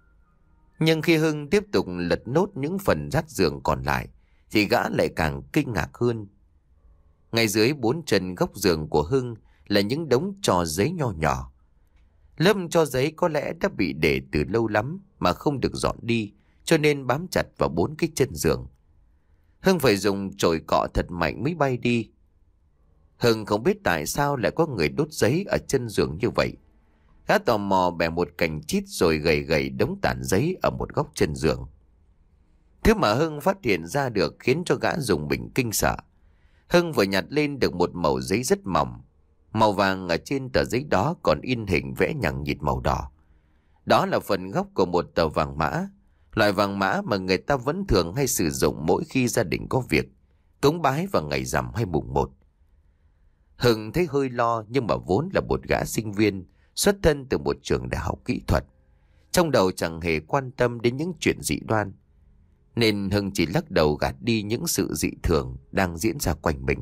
Nhưng khi Hưng tiếp tục lật nốt những phần rát giường còn lại, thì gã lại càng kinh ngạc hơn. Ngay dưới bốn chân góc giường của Hưng là những đống tro giấy nho nhỏ. Lớp tro giấy có lẽ đã bị để từ lâu lắm mà không được dọn đi, cho nên bám chặt vào bốn cái chân giường. Hưng phải dùng chổi cọ thật mạnh mới bay đi. Hưng không biết tại sao lại có người đốt giấy ở chân giường như vậy. Gã tò mò bẻ một cành chít rồi gầy gầy đống tàn giấy ở một góc chân giường. Thứ mà Hưng phát hiện ra được khiến cho gã dùng mình kinh sợ. Hưng vừa nhặt lên được một mẩu giấy rất mỏng. Màu vàng ở trên tờ giấy đó còn in hình vẽ nhằng nhịt màu đỏ. Đó là phần gốc của một tờ vàng mã, loại vàng mã mà người ta vẫn thường hay sử dụng mỗi khi gia đình có việc cúng bái vào ngày rằm hay mùng một. Hưng thấy hơi lo, nhưng mà vốn là một gã sinh viên xuất thân từ một trường đại học kỹ thuật, trong đầu chẳng hề quan tâm đến những chuyện dị đoan, nên Hưng chỉ lắc đầu gạt đi những sự dị thường đang diễn ra quanh mình.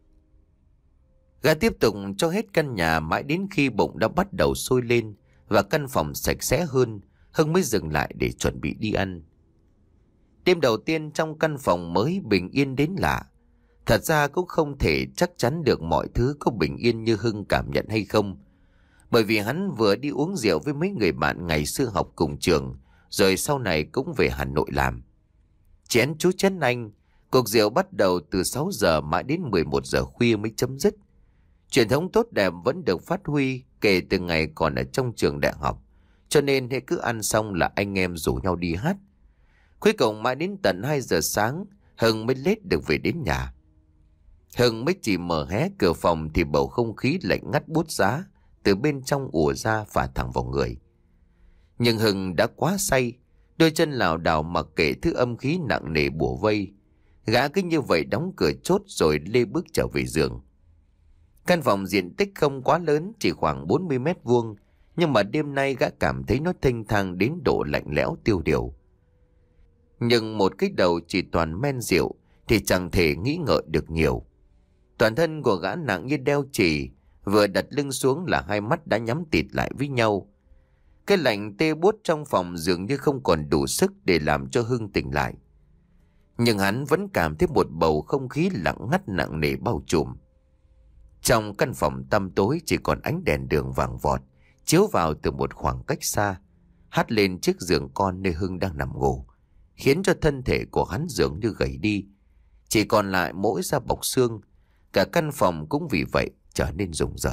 Gã tiếp tục cho hết căn nhà mãi đến khi bụng đã bắt đầu sôi lên và căn phòng sạch sẽ hơn, Hưng mới dừng lại để chuẩn bị đi ăn. Đêm đầu tiên trong căn phòng mới bình yên đến lạ. Thật ra cũng không thể chắc chắn được mọi thứ có bình yên như Hưng cảm nhận hay không, bởi vì hắn vừa đi uống rượu với mấy người bạn ngày xưa học cùng trường, rồi sau này cũng về Hà Nội làm. Chén chú chén anh, cuộc rượu bắt đầu từ sáu giờ mãi đến mười một giờ khuya mới chấm dứt. Truyền thống tốt đẹp vẫn được phát huy kể từ ngày còn ở trong trường đại học, cho nên hễ cứ ăn xong là anh em rủ nhau đi hát. Cuối cùng mãi đến tận hai giờ sáng, Hưng mới lết được về đến nhà. Hưng mới chỉ mở hé cửa phòng thì bầu không khí lạnh ngắt buốt giá từ bên trong ùa ra phả thẳng vào người. Nhưng Hưng đã quá say, đôi chân lảo đảo mặc kệ thứ âm khí nặng nề bủa vây. Gã cứ như vậy đóng cửa chốt rồi lê bước trở về giường. Căn phòng diện tích không quá lớn, chỉ khoảng bốn mươi mét vuông, nhưng mà đêm nay gã cảm thấy nó thênh thang đến độ lạnh lẽo tiêu điều. Nhưng một cái đầu chỉ toàn men rượu thì chẳng thể nghĩ ngợi được nhiều. Toàn thân của gã nặng như đeo chì, vừa đặt lưng xuống là hai mắt đã nhắm tịt lại với nhau. Cái lạnh tê buốt trong phòng dường như không còn đủ sức để làm cho Hưng tỉnh lại. Nhưng hắn vẫn cảm thấy một bầu không khí lặng ngắt nặng nề bao trùm. Trong căn phòng tăm tối chỉ còn ánh đèn đường vàng vọt chiếu vào từ một khoảng cách xa, hắt lên chiếc giường con nơi Hưng đang nằm ngủ, khiến cho thân thể của hắn dường như gầy đi, chỉ còn lại mỗi da bọc xương. Cả căn phòng cũng vì vậy trở nên rùng rợn.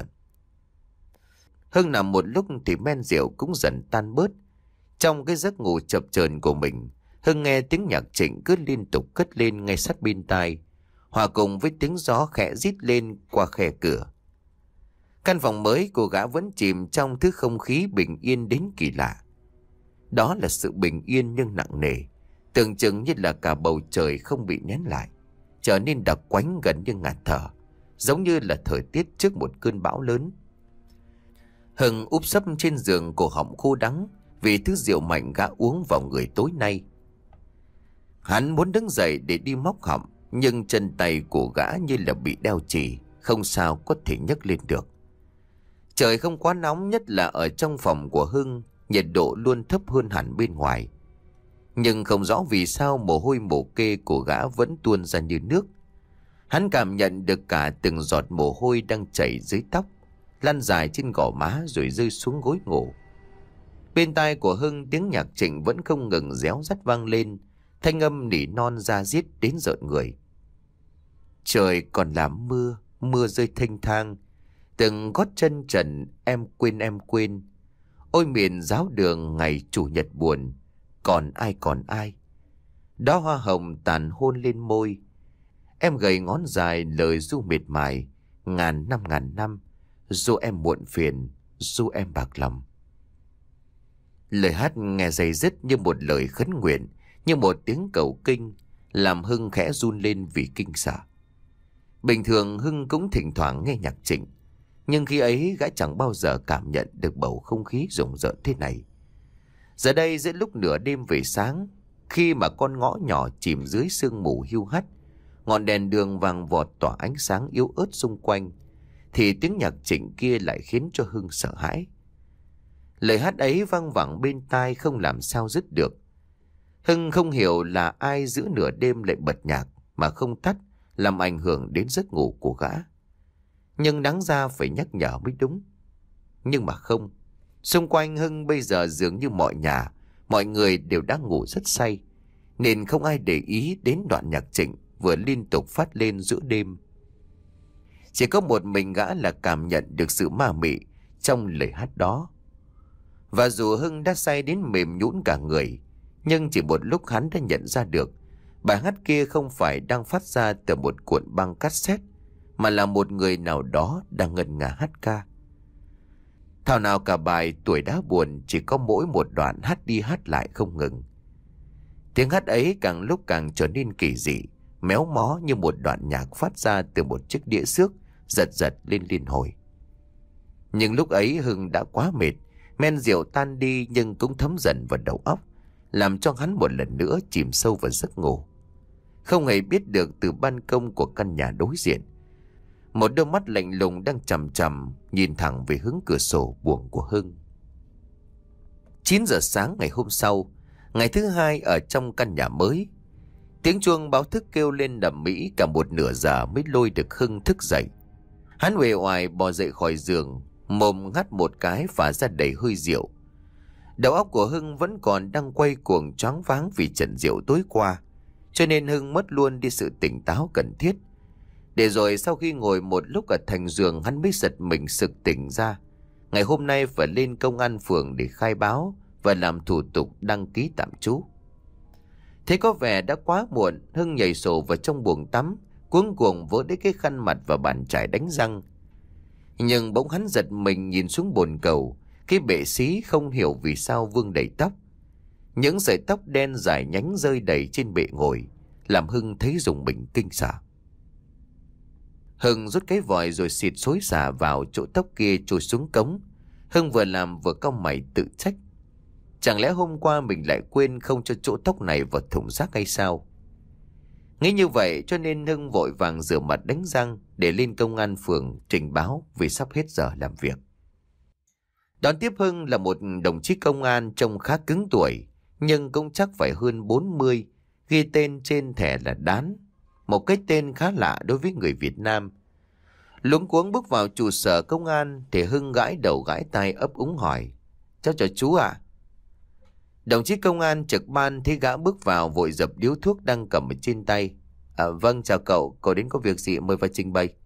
Hưng nằm một lúc thì men rượu cũng dần tan bớt. Trong cái giấc ngủ chập chờn của mình, Hưng nghe tiếng nhạc Trịnh cứ liên tục cất lên ngay sát bên tai, hòa cùng với tiếng gió khẽ rít lên qua khe cửa. Căn phòng mới của gã vẫn chìm trong thứ không khí bình yên đến kỳ lạ. Đó là sự bình yên nhưng nặng nề, tưởng chừng như là cả bầu trời không bị nén lại, trở nên đặc quánh gần như ngạt thở, giống như là thời tiết trước một cơn bão lớn. Hưng úp sấp trên giường, cổ họng khô đắng vì thứ rượu mạnh gã uống vào người tối nay. Hắn muốn đứng dậy để đi móc họng, nhưng chân tay của gã như là bị đeo chì, không sao có thể nhấc lên được. Trời không quá nóng, nhất là ở trong phòng của Hưng, nhiệt độ luôn thấp hơn hẳn bên ngoài. Nhưng không rõ vì sao mồ hôi mồ kê của gã vẫn tuôn ra như nước. Hắn cảm nhận được cả từng giọt mồ hôi đang chảy dưới tóc, lăn dài trên gò má rồi rơi xuống gối ngủ. Bên tai của Hưng tiếng nhạc Trịnh vẫn không ngừng réo rắt vang lên, thanh âm nỉ non ra diết đến rợn người. Trời còn làm mưa, mưa rơi thênh thang, từng gót chân trần em quên em quên. Ôi miền giáo đường ngày chủ nhật buồn, còn ai còn ai. Đó hoa hồng tàn hôn lên môi, em gầy ngón dài lời ru mệt mài. Ngàn năm ngàn năm, dù em muộn phiền, dù em bạc lòng. Lời hát nghe dày dứt như một lời khấn nguyện, như một tiếng cầu kinh, làm Hưng khẽ run lên vì kinh sợ. Bình thường Hưng cũng thỉnh thoảng nghe nhạc Trịnh, nhưng khi ấy gã chẳng bao giờ cảm nhận được bầu không khí rùng rợn thế này. Giờ đây giữa lúc nửa đêm về sáng, khi mà con ngõ nhỏ chìm dưới sương mù hiu hắt, ngọn đèn đường vàng vọt tỏa ánh sáng yếu ớt xung quanh, thì tiếng nhạc Trịnh kia lại khiến cho Hưng sợ hãi. Lời hát ấy vang vẳng bên tai không làm sao dứt được. Hưng không hiểu là ai giữa nửa đêm lại bật nhạc mà không tắt, làm ảnh hưởng đến giấc ngủ của gã. Nhưng đáng ra phải nhắc nhở mới đúng. Nhưng mà không. Xung quanh Hưng bây giờ dường như mọi nhà, mọi người đều đang ngủ rất say, nên không ai để ý đến đoạn nhạc Trịnh vừa liên tục phát lên giữa đêm. Chỉ có một mình gã là cảm nhận được sự ma mị trong lời hát đó. Và dù Hưng đã say đến mềm nhũn cả người, nhưng chỉ một lúc hắn đã nhận ra được bài hát kia không phải đang phát ra từ một cuộn băng cassette, mà là một người nào đó đang ngân nga hát ca. Thảo nào cả bài Tuổi Đã Buồn chỉ có mỗi một đoạn hát đi hát lại không ngừng. Tiếng hát ấy càng lúc càng trở nên kỳ dị, méo mó như một đoạn nhạc phát ra từ một chiếc đĩa xước giật giật lên liên hồi. Nhưng lúc ấy Hưng đã quá mệt, men rượu tan đi nhưng cũng thấm dần vào đầu óc, làm cho hắn một lần nữa chìm sâu vào giấc ngủ. Không hề biết được từ ban công của căn nhà đối diện, một đôi mắt lạnh lùng đang chằm chằm nhìn thẳng về hướng cửa sổ buồng của Hưng. chín giờ sáng ngày hôm sau, ngày thứ hai ở trong căn nhà mới, tiếng chuông báo thức kêu lên đầm mỹ cả một nửa giờ mới lôi được Hưng thức dậy. Hắn uể oải bò dậy khỏi giường, mồm ngắt một cái phả ra đầy hơi rượu. Đầu óc của Hưng vẫn còn đang quay cuồng choáng váng vì trận rượu tối qua, cho nên Hưng mất luôn đi sự tỉnh táo cần thiết. Để rồi sau khi ngồi một lúc ở thành giường, hắn mới giật mình sực tỉnh ra. Ngày hôm nay phải lên công an phường để khai báo và làm thủ tục đăng ký tạm trú. Thế có vẻ đã quá muộn, Hưng nhảy sổ vào trong buồng tắm, cuống cuồng vỗ lấy cái khăn mặt và bàn chải đánh răng. Nhưng bỗng hắn giật mình nhìn xuống bồn cầu, cái bệ xí không hiểu vì sao vương đầy tóc. Những sợi tóc đen dài nhánh rơi đầy trên bệ ngồi, làm Hưng thấy rùng mình kinh sợ. Hưng rút cái vòi rồi xịt xối xả vào chỗ tóc kia trôi xuống cống. Hưng vừa làm vừa cau mày tự trách. Chẳng lẽ hôm qua mình lại quên không cho chỗ tóc này vào thùng rác hay sao? Nghĩ như vậy cho nên Hưng vội vàng rửa mặt đánh răng để lên công an phường trình báo vì sắp hết giờ làm việc. Đón tiếp Hưng là một đồng chí công an trông khá cứng tuổi, nhưng cũng chắc phải hơn bốn mươi, ghi tên trên thẻ là Đán, một cái tên khá lạ đối với người Việt Nam. Luống cuống bước vào trụ sở công an thì Hưng gãi đầu gãi tai ấp úng hỏi: "Cháu chào chú ạ." À? Đồng chí công an trực ban thấy gã bước vào vội dập điếu thuốc đang cầm ở trên tay. À, vâng chào cậu, cậu đến có việc gì mời vào trình bày.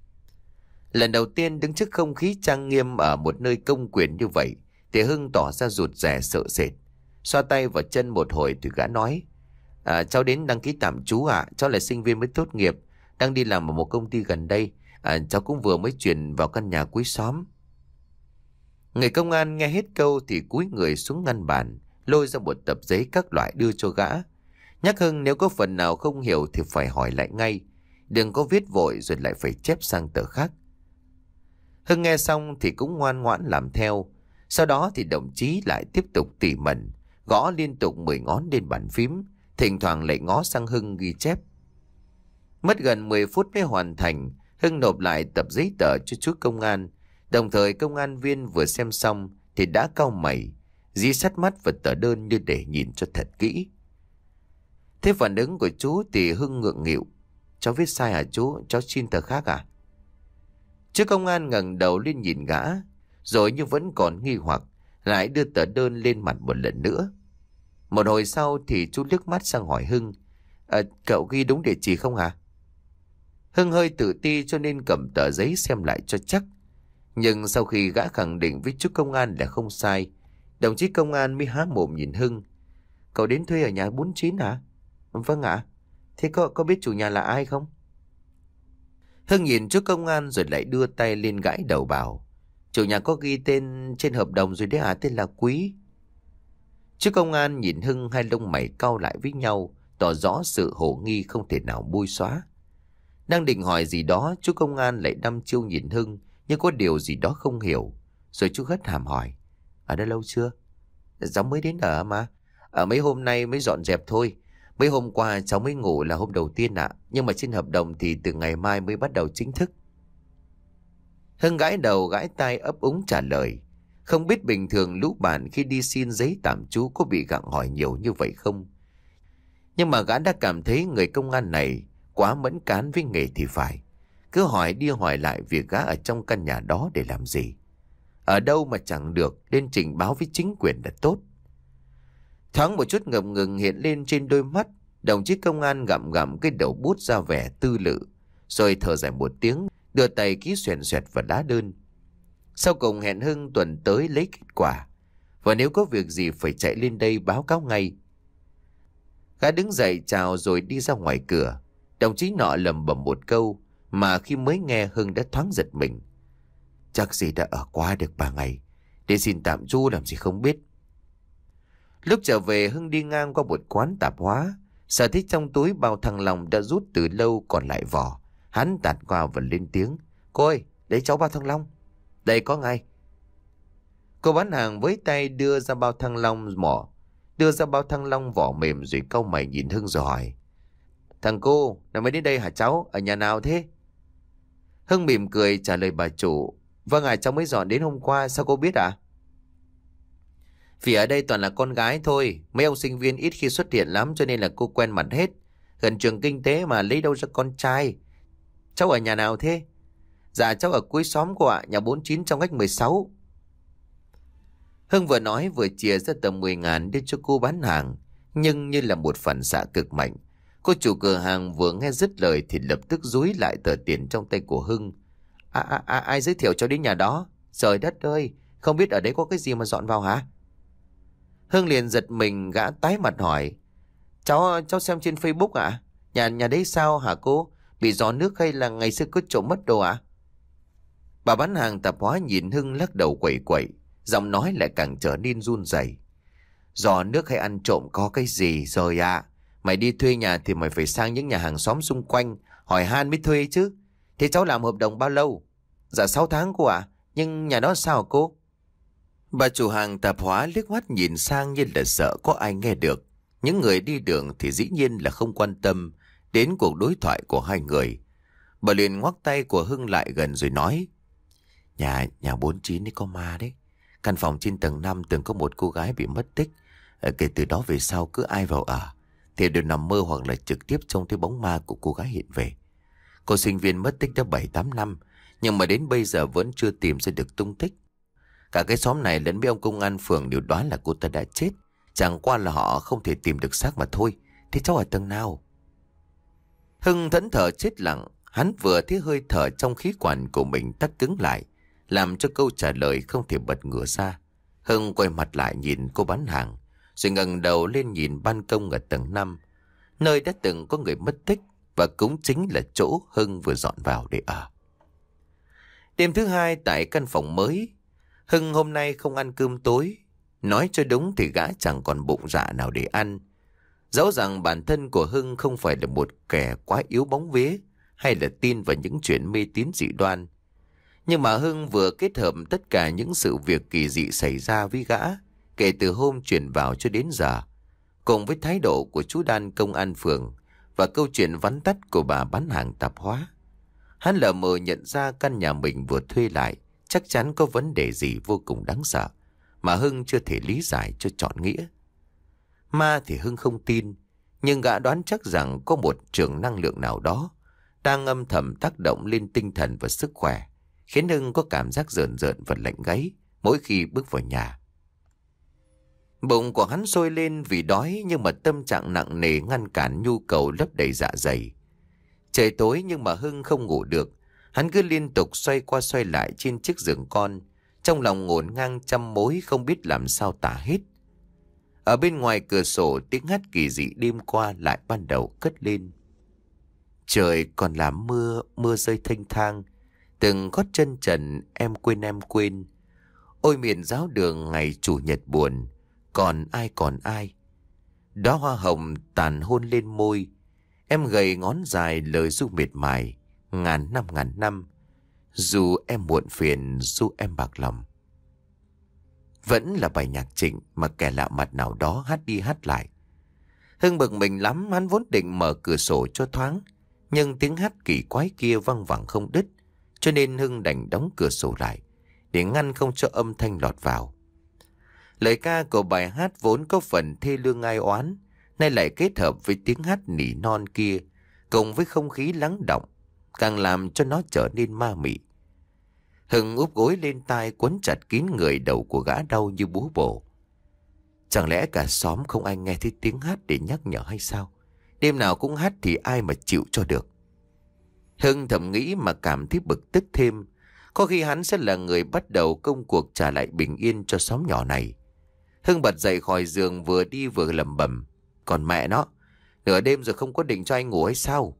Lần đầu tiên đứng trước không khí trang nghiêm ở một nơi công quyền như vậy thì Hưng tỏ ra rụt rè sợ sệt. Xoa tay vào chân một hồi thì gã nói: à, cháu đến đăng ký tạm trú ạ. À? Cháu là sinh viên mới tốt nghiệp, đang đi làm ở một công ty gần đây. à, Cháu cũng vừa mới chuyển vào căn nhà cuối xóm. Người công an nghe hết câu thì cúi người xuống ngăn bàn, lôi ra một tập giấy các loại đưa cho gã. Nhắc Hưng nếu có phần nào không hiểu thì phải hỏi lại ngay, đừng có viết vội rồi lại phải chép sang tờ khác. Hưng nghe xong thì cũng ngoan ngoãn làm theo. Sau đó thì đồng chí lại tiếp tục tỉ mẩn, gõ liên tục mười ngón lên bàn phím, thỉnh thoảng lại ngó sang Hưng ghi chép. Mất gần mười phút mới hoàn thành. Hưng nộp lại tập giấy tờ cho chú công an. Đồng thời công an viên vừa xem xong thì đã cau mày, dí sát mắt vào tờ đơn như để nhìn cho thật kỹ. Thế phản ứng của chú thì Hưng ngượng nghịu: cháu viết sai hả chú? Cháu xin tờ khác à? Chú công an ngẩng đầu lên nhìn gã, rồi như vẫn còn nghi hoặc, lại đưa tờ đơn lên mặt một lần nữa. Một hồi sau thì chú liếc mắt sang hỏi Hưng: à, cậu ghi đúng địa chỉ không hả? Hưng hơi tự ti cho nên cầm tờ giấy xem lại cho chắc. Nhưng sau khi gã khẳng định với chú công an là không sai, đồng chí công an mới há mồm nhìn Hưng: cậu đến thuê ở nhà bốn mươi chín hả? Vâng ạ. Thế có, có biết chủ nhà là ai không? Hưng nhìn chú công an rồi lại đưa tay lên gãi đầu bảo: chủ nhà có ghi tên trên hợp đồng rồi đấy à, tên là Quý. Chú công an nhìn Hưng, hai lông mày cau lại với nhau, tỏ rõ sự hồ nghi không thể nào bôi xóa. Đang định hỏi gì đó, chú công an lại đăm chiêu nhìn Hưng như có điều gì đó không hiểu. Rồi chú hất hàm hỏi: ở đây lâu chưa? Cháu mới đến ở mà. Ở mấy hôm nay mới dọn dẹp thôi. Mấy hôm qua cháu mới ngủ là hôm đầu tiên ạ. À. Nhưng mà trên hợp đồng thì từ ngày mai mới bắt đầu chính thức. Hưng gãi đầu gãi tai ấp úng trả lời. Không biết bình thường lũ bạn khi đi xin giấy tạm trú có bị gặng hỏi nhiều như vậy không? Nhưng mà gã đã cảm thấy người công an này quá mẫn cán với nghề thì phải. Cứ hỏi đi hỏi lại việc gã ở trong căn nhà đó để làm gì. Ở đâu mà chẳng được, lên trình báo với chính quyền là tốt. Thoáng một chút ngập ngừng hiện lên trên đôi mắt, đồng chí công an gặm gặm cái đầu bút ra vẻ tư lự, rồi thở dài một tiếng, đưa tay ký xoèn xoẹt vào lá đơn. Sau cùng hẹn Hưng tuần tới lấy kết quả, và nếu có việc gì phải chạy lên đây báo cáo ngay. Gã đứng dậy chào rồi đi ra ngoài cửa. Đồng chí nọ lầm bầm một câu mà khi mới nghe Hưng đã thoáng giật mình. Chắc gì đã ở qua được ba ngày, để xin tạm trú làm gì không biết. Lúc trở về Hưng đi ngang qua một quán tạp hóa, sợ thấy trong túi bao thăng long đã rút từ lâu còn lại vỏ. Hắn tạt qua và lên tiếng: cô ơi, lấy cháu bao thăng long. Đây có ngay. Cô bán hàng với tay đưa ra bao thăng long mỏ, đưa ra bao thăng long vỏ mềm rồi cau mày nhìn Hưng rồi hỏi: thằng cô, nào mới đến đây hả cháu? Ở nhà nào thế? Hưng mỉm cười trả lời bà chủ: vâng à, cháu mới dọn đến hôm qua, sao cô biết ạ? À? Vì ở đây toàn là con gái thôi, mấy ông sinh viên ít khi xuất hiện lắm cho nên là cô quen mặt hết. Gần trường kinh tế mà lấy đâu ra con trai. Cháu ở nhà nào thế? Dạ cháu ở cuối xóm cô ạ, nhà bốn mươi chín trong ngách mười sáu. Hưng vừa nói vừa chìa ra tầm mười ngàn đưa cho cô bán hàng. Nhưng như là một phản xạ cực mạnh, cô chủ cửa hàng vừa nghe dứt lời thì lập tức dúi lại tờ tiền trong tay của Hưng. À, à, à, ai giới thiệu cho đến nhà đó? Trời đất ơi, không biết ở đấy có cái gì mà dọn vào hả? Hưng liền giật mình, gã tái mặt hỏi: Cháu cháu xem trên Facebook ạ. À? Nhà nhà đấy sao hả cô? Bị gió nước hay là ngày xưa có trộm mất đồ ạ? À? Bà bán hàng tạp hóa nhìn Hưng lắc đầu quẩy quẩy, giọng nói lại càng trở nên run rẩy. Gió nước hay ăn trộm có cái gì rồi ạ? À? Mày đi thuê nhà thì mày phải sang những nhà hàng xóm xung quanh hỏi han mới thuê chứ. Thế cháu làm hợp đồng bao lâu? Dạ sáu tháng cô ạ. À? Nhưng nhà đó sao hả cô? Bà chủ hàng tạp hóa liếc mắt nhìn sang như là sợ có ai nghe được. Những người đi đường thì dĩ nhiên là không quan tâm đến cuộc đối thoại của hai người. Bà liền ngoắc tay của Hưng lại gần rồi nói. Nhà nhà bốn mươi chín ấy có ma đấy. Căn phòng trên tầng năm từng có một cô gái bị mất tích. Ờ, kể từ đó về sau cứ ai vào ở thì đều nằm mơ hoặc là trực tiếp trông thấy bóng ma của cô gái hiện về. Cô sinh viên mất tích đã bảy tám năm, nhưng mà đến bây giờ vẫn chưa tìm ra được tung tích. Cả cái xóm này lẫn với ông công an phường đều đoán là cô ta đã chết. Chẳng qua là họ không thể tìm được xác mà thôi. Thế cháu ở tầng nào? Hưng thẫn thờ chết lặng. Hắn vừa thấy hơi thở trong khí quản của mình tắt cứng lại, làm cho câu trả lời không thể bật ngửa ra. Hưng quay mặt lại nhìn cô bán hàng, rồi ngẩng đầu lên nhìn ban công ở tầng năm, nơi đã từng có người mất tích, và cũng chính là chỗ Hưng vừa dọn vào để ở. Đêm thứ hai tại căn phòng mới, Hưng hôm nay không ăn cơm tối. Nói cho đúng thì gã chẳng còn bụng dạ nào để ăn. Dẫu rằng bản thân của Hưng không phải là một kẻ quá yếu bóng vía hay là tin vào những chuyện mê tín dị đoan. Nhưng mà Hưng vừa kết hợp tất cả những sự việc kỳ dị xảy ra với gã kể từ hôm chuyển vào cho đến giờ, cùng với thái độ của chú Đan công an phường và câu chuyện vắn tắt của bà bán hàng tạp hóa. Hắn lờ mờ nhận ra căn nhà mình vừa thuê lại chắc chắn có vấn đề gì vô cùng đáng sợ mà Hưng chưa thể lý giải cho trọn nghĩa. Ma thì Hưng không tin, nhưng gã đoán chắc rằng có một trường năng lượng nào đó đang âm thầm tác động lên tinh thần và sức khỏe, khiến Hưng có cảm giác rợn rợn và lạnh gáy mỗi khi bước vào nhà. Bụng của hắn sôi lên vì đói, nhưng mà tâm trạng nặng nề ngăn cản nhu cầu lấp đầy dạ dày. Trời tối nhưng mà Hưng không ngủ được. Hắn cứ liên tục xoay qua xoay lại trên chiếc giường con, trong lòng ngổn ngang trăm mối không biết làm sao tả hết. Ở bên ngoài cửa sổ, tiếng hát kỳ dị đêm qua lại ban đầu cất lên. Trời còn làm mưa, mưa rơi thênh thang, từng gót chân trần em quên em quên. Ôi miền giáo đường ngày chủ nhật buồn, còn ai còn ai. Đóa hoa hồng tàn hôn lên môi, em gầy ngón dài lời ru miệt mài. Ngàn năm ngàn năm, dù em muộn phiền, dù em bạc lòng. Vẫn là bài nhạc Trịnh mà kẻ lạ mặt nào đó hát đi hát lại. Hưng bực mình lắm, hắn vốn định mở cửa sổ cho thoáng, nhưng tiếng hát kỳ quái kia văng vẳng không đứt, cho nên Hưng đành đóng cửa sổ lại để ngăn không cho âm thanh lọt vào. Lời ca của bài hát vốn có phần thê lương ai oán, nay lại kết hợp với tiếng hát nỉ non kia, cùng với không khí lắng đọng, càng làm cho nó trở nên ma mị. Hưng úp gối lên tai quấn chặt kín người, đầu của gã đau như búa bổ. Chẳng lẽ cả xóm không ai nghe thấy tiếng hát để nhắc nhở hay sao? Đêm nào cũng hát thì ai mà chịu cho được. Hưng thầm nghĩ mà cảm thấy bực tức thêm. Có khi hắn sẽ là người bắt đầu công cuộc trả lại bình yên cho xóm nhỏ này. Hưng bật dậy khỏi giường, vừa đi vừa lẩm bẩm. Còn mẹ nó, nửa đêm rồi không có định cho anh ngủ hay sao?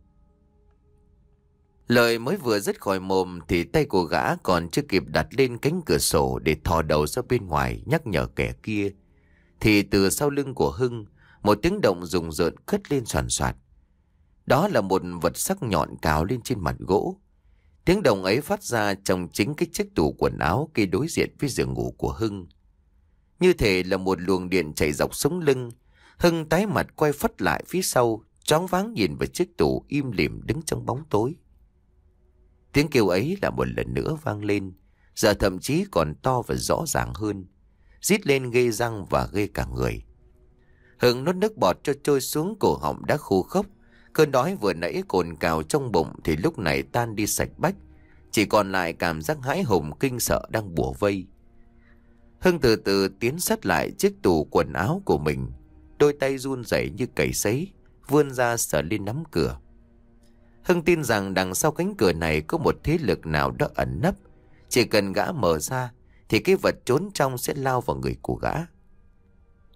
Lời mới vừa dứt khỏi mồm thì tay của gã còn chưa kịp đặt lên cánh cửa sổ để thò đầu ra bên ngoài nhắc nhở kẻ kia, thì từ sau lưng của Hưng, một tiếng động rùng rợn cất lên xoàn xoạt. Đó là một vật sắc nhọn cào lên trên mặt gỗ. Tiếng động ấy phát ra trong chính cái chiếc tủ quần áo kê đối diện với giường ngủ của Hưng. Như thể là một luồng điện chạy dọc sống lưng. Hưng tái mặt quay phắt lại phía sau, choáng váng nhìn vào chiếc tủ im lìm đứng trong bóng tối. Tiếng kêu ấy là một lần nữa vang lên, giờ thậm chí còn to và rõ ràng hơn, rít lên ghê răng và ghê cả người. Hưng nuốt nước bọt cho trôi xuống cổ họng đã khô khốc. Cơn đói vừa nãy cồn cào trong bụng thì lúc này tan đi sạch bách, chỉ còn lại cảm giác hãi hùng kinh sợ đang bủa vây. Hưng từ từ tiến sát lại chiếc tủ quần áo của mình, đôi tay run rẩy như cầy sấy, vươn ra sờ lên nắm cửa. Hưng tin rằng đằng sau cánh cửa này có một thế lực nào đó ẩn nấp. Chỉ cần gã mở ra thì cái vật trốn trong sẽ lao vào người của gã.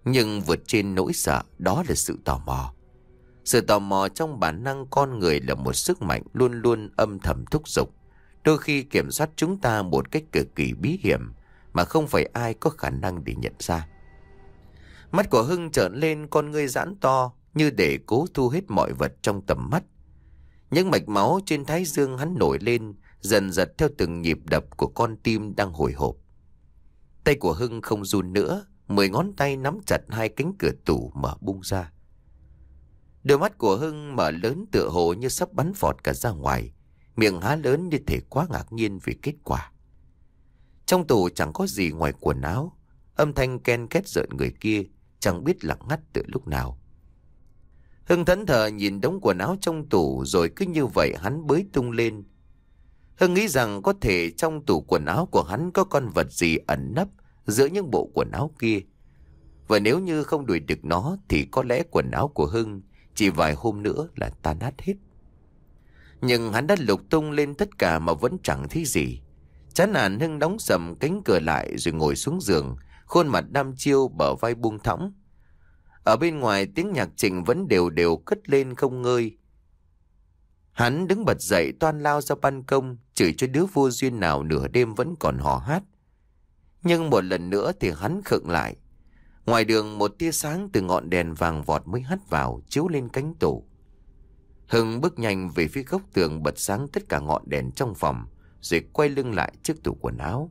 Nhưng vượt trên nỗi sợ đó là sự tò mò. Sự tò mò trong bản năng con người là một sức mạnh luôn luôn âm thầm thúc giục, đôi khi kiểm soát chúng ta một cách cực kỳ bí hiểm mà không phải ai có khả năng để nhận ra. Mắt của Hưng trợn lên, con ngươi giãn to như để cố thu hết mọi vật trong tầm mắt. Những mạch máu trên thái dương hắn nổi lên, dần dật theo từng nhịp đập của con tim đang hồi hộp. Tay của Hưng không run nữa, mười ngón tay nắm chặt hai cánh cửa tủ mở bung ra. Đôi mắt của Hưng mở lớn tựa hồ như sắp bắn phọt cả ra ngoài, miệng há lớn như thể quá ngạc nhiên vì kết quả. Trong tủ chẳng có gì ngoài quần áo, âm thanh ken két rợn người kia chẳng biết lặng ngắt từ lúc nào. Hưng thẫn thờ nhìn đống quần áo trong tủ, rồi cứ như vậy hắn bới tung lên. Hưng nghĩ rằng có thể trong tủ quần áo của hắn có con vật gì ẩn nấp giữa những bộ quần áo kia. Và nếu như không đuổi được nó thì có lẽ quần áo của Hưng chỉ vài hôm nữa là tan nát hết. Nhưng hắn đã lục tung lên tất cả mà vẫn chẳng thấy gì. Chán nản, Hưng đóng sầm cánh cửa lại rồi ngồi xuống giường, khuôn mặt đăm chiêu, bờ vai buông thõng. Ở bên ngoài tiếng nhạc Trịnh vẫn đều đều cất lên không ngơi. Hắn đứng bật dậy toan lao ra ban công, chửi cho đứa vô duyên nào nửa đêm vẫn còn hò hát. Nhưng một lần nữa thì hắn khựng lại. Ngoài đường một tia sáng từ ngọn đèn vàng vọt mới hắt vào, chiếu lên cánh tủ. Hưng bước nhanh về phía góc tường, bật sáng tất cả ngọn đèn trong phòng, rồi quay lưng lại trước tủ quần áo.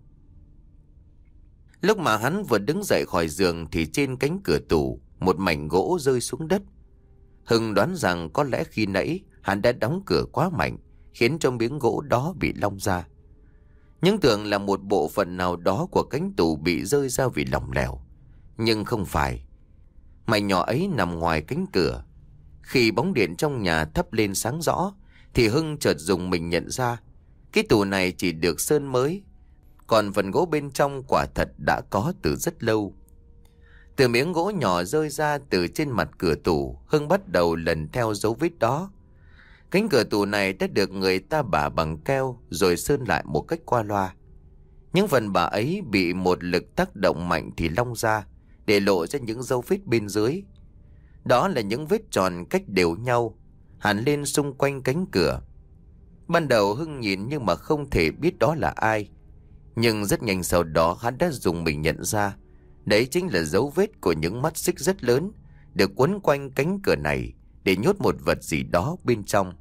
Lúc mà hắn vừa đứng dậy khỏi giường thì trên cánh cửa tủ một mảnh gỗ rơi xuống đất. Hưng đoán rằng có lẽ khi nãy hắn đã đóng cửa quá mạnh, khiến cho miếng gỗ đó bị lông ra. Nhưng tưởng là một bộ phận nào đó của cánh tủ bị rơi ra vì lỏng lẻo. Nhưng không phải. Mảnh nhỏ ấy nằm ngoài cánh cửa. Khi bóng điện trong nhà thắp lên sáng rõ thì Hưng chợt dùng mình nhận ra cái tủ này chỉ được sơn mới, còn phần gỗ bên trong quả thật đã có từ rất lâu. Từ miếng gỗ nhỏ rơi ra từ trên mặt cửa tủ, Hưng bắt đầu lần theo dấu vết đó. Cánh cửa tủ này đã được người ta bả bằng keo rồi sơn lại một cách qua loa. Những phần bả ấy bị một lực tác động mạnh thì long ra, để lộ ra những dấu vết bên dưới. Đó là những vết tròn cách đều nhau, hẳn lên xung quanh cánh cửa. Ban đầu Hưng nhìn nhưng mà không thể biết đó là ai. Nhưng rất nhanh sau đó hắn đã dùng mình nhận ra, đấy chính là dấu vết của những mắt xích rất lớn được quấn quanh cánh cửa này để nhốt một vật gì đó bên trong.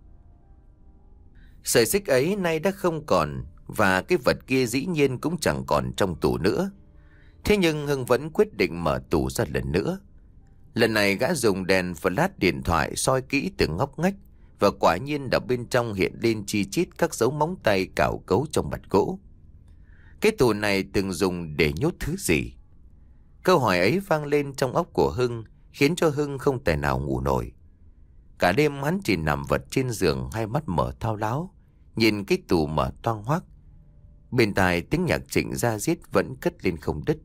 Sợi xích ấy nay đã không còn, và cái vật kia dĩ nhiên cũng chẳng còn trong tủ nữa. Thế nhưng Hưng vẫn quyết định mở tủ ra lần nữa. Lần này gã dùng đèn flash điện thoại soi kỹ từng ngóc ngách, và quả nhiên ở bên trong hiện lên chi chít các dấu móng tay cào cấu trong mặt gỗ. Cái tủ này từng dùng để nhốt thứ gì? Câu hỏi ấy vang lên trong óc của Hưng, khiến cho Hưng không thể nào ngủ nổi. Cả đêm hắn chỉ nằm vật trên giường, hai mắt mở thao láo, nhìn cái tủ mở toang hoác. Bên tai tiếng nhạc Trịnh da diết vẫn cất lên không đứt.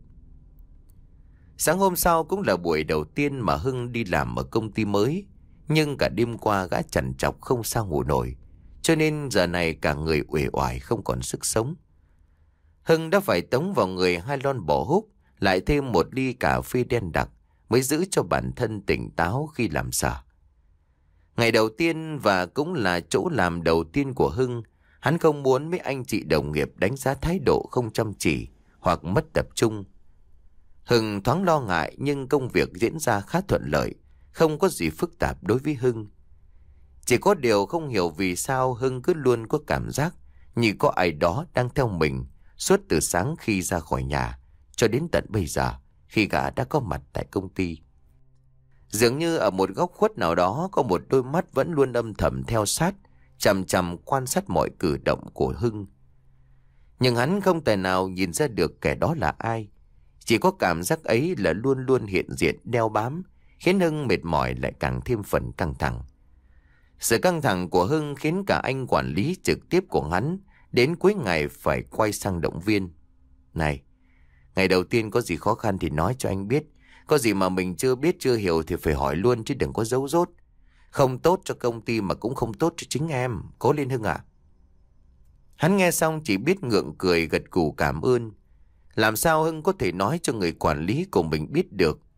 Sáng hôm sau cũng là buổi đầu tiên mà Hưng đi làm ở công ty mới. Nhưng cả đêm qua gã trằn trọc không sao ngủ nổi, cho nên giờ này cả người uể oải không còn sức sống. Hưng đã phải tống vào người hai lon bò húc, lại thêm một ly cà phê đen đặc mới giữ cho bản thân tỉnh táo khi làm sở. Ngày đầu tiên và cũng là chỗ làm đầu tiên của Hưng, hắn không muốn mấy anh chị đồng nghiệp đánh giá thái độ không chăm chỉ hoặc mất tập trung. Hưng thoáng lo ngại nhưng công việc diễn ra khá thuận lợi, không có gì phức tạp đối với Hưng. Chỉ có điều không hiểu vì sao Hưng cứ luôn có cảm giác như có ai đó đang theo mình suốt từ sáng khi ra khỏi nhà cho đến tận bây giờ khi gã đã có mặt tại công ty. Dường như ở một góc khuất nào đó có một đôi mắt vẫn luôn âm thầm theo sát, chằm chằm quan sát mọi cử động của Hưng. Nhưng hắn không thể nào nhìn ra được kẻ đó là ai. Chỉ có cảm giác ấy là luôn luôn hiện diện đeo bám, khiến Hưng mệt mỏi lại càng thêm phần căng thẳng. Sự căng thẳng của Hưng khiến cả anh quản lý trực tiếp của hắn đến cuối ngày phải quay sang động viên. Này, ngày đầu tiên có gì khó khăn thì nói cho anh biết. Có gì mà mình chưa biết chưa hiểu thì phải hỏi luôn chứ đừng có giấu dốt. Không tốt cho công ty mà cũng không tốt cho chính em. Cố lên Hưng ạ. Hắn nghe xong chỉ biết ngượng cười gật gù cảm ơn. Làm sao Hưng có thể nói cho người quản lý của mình biết được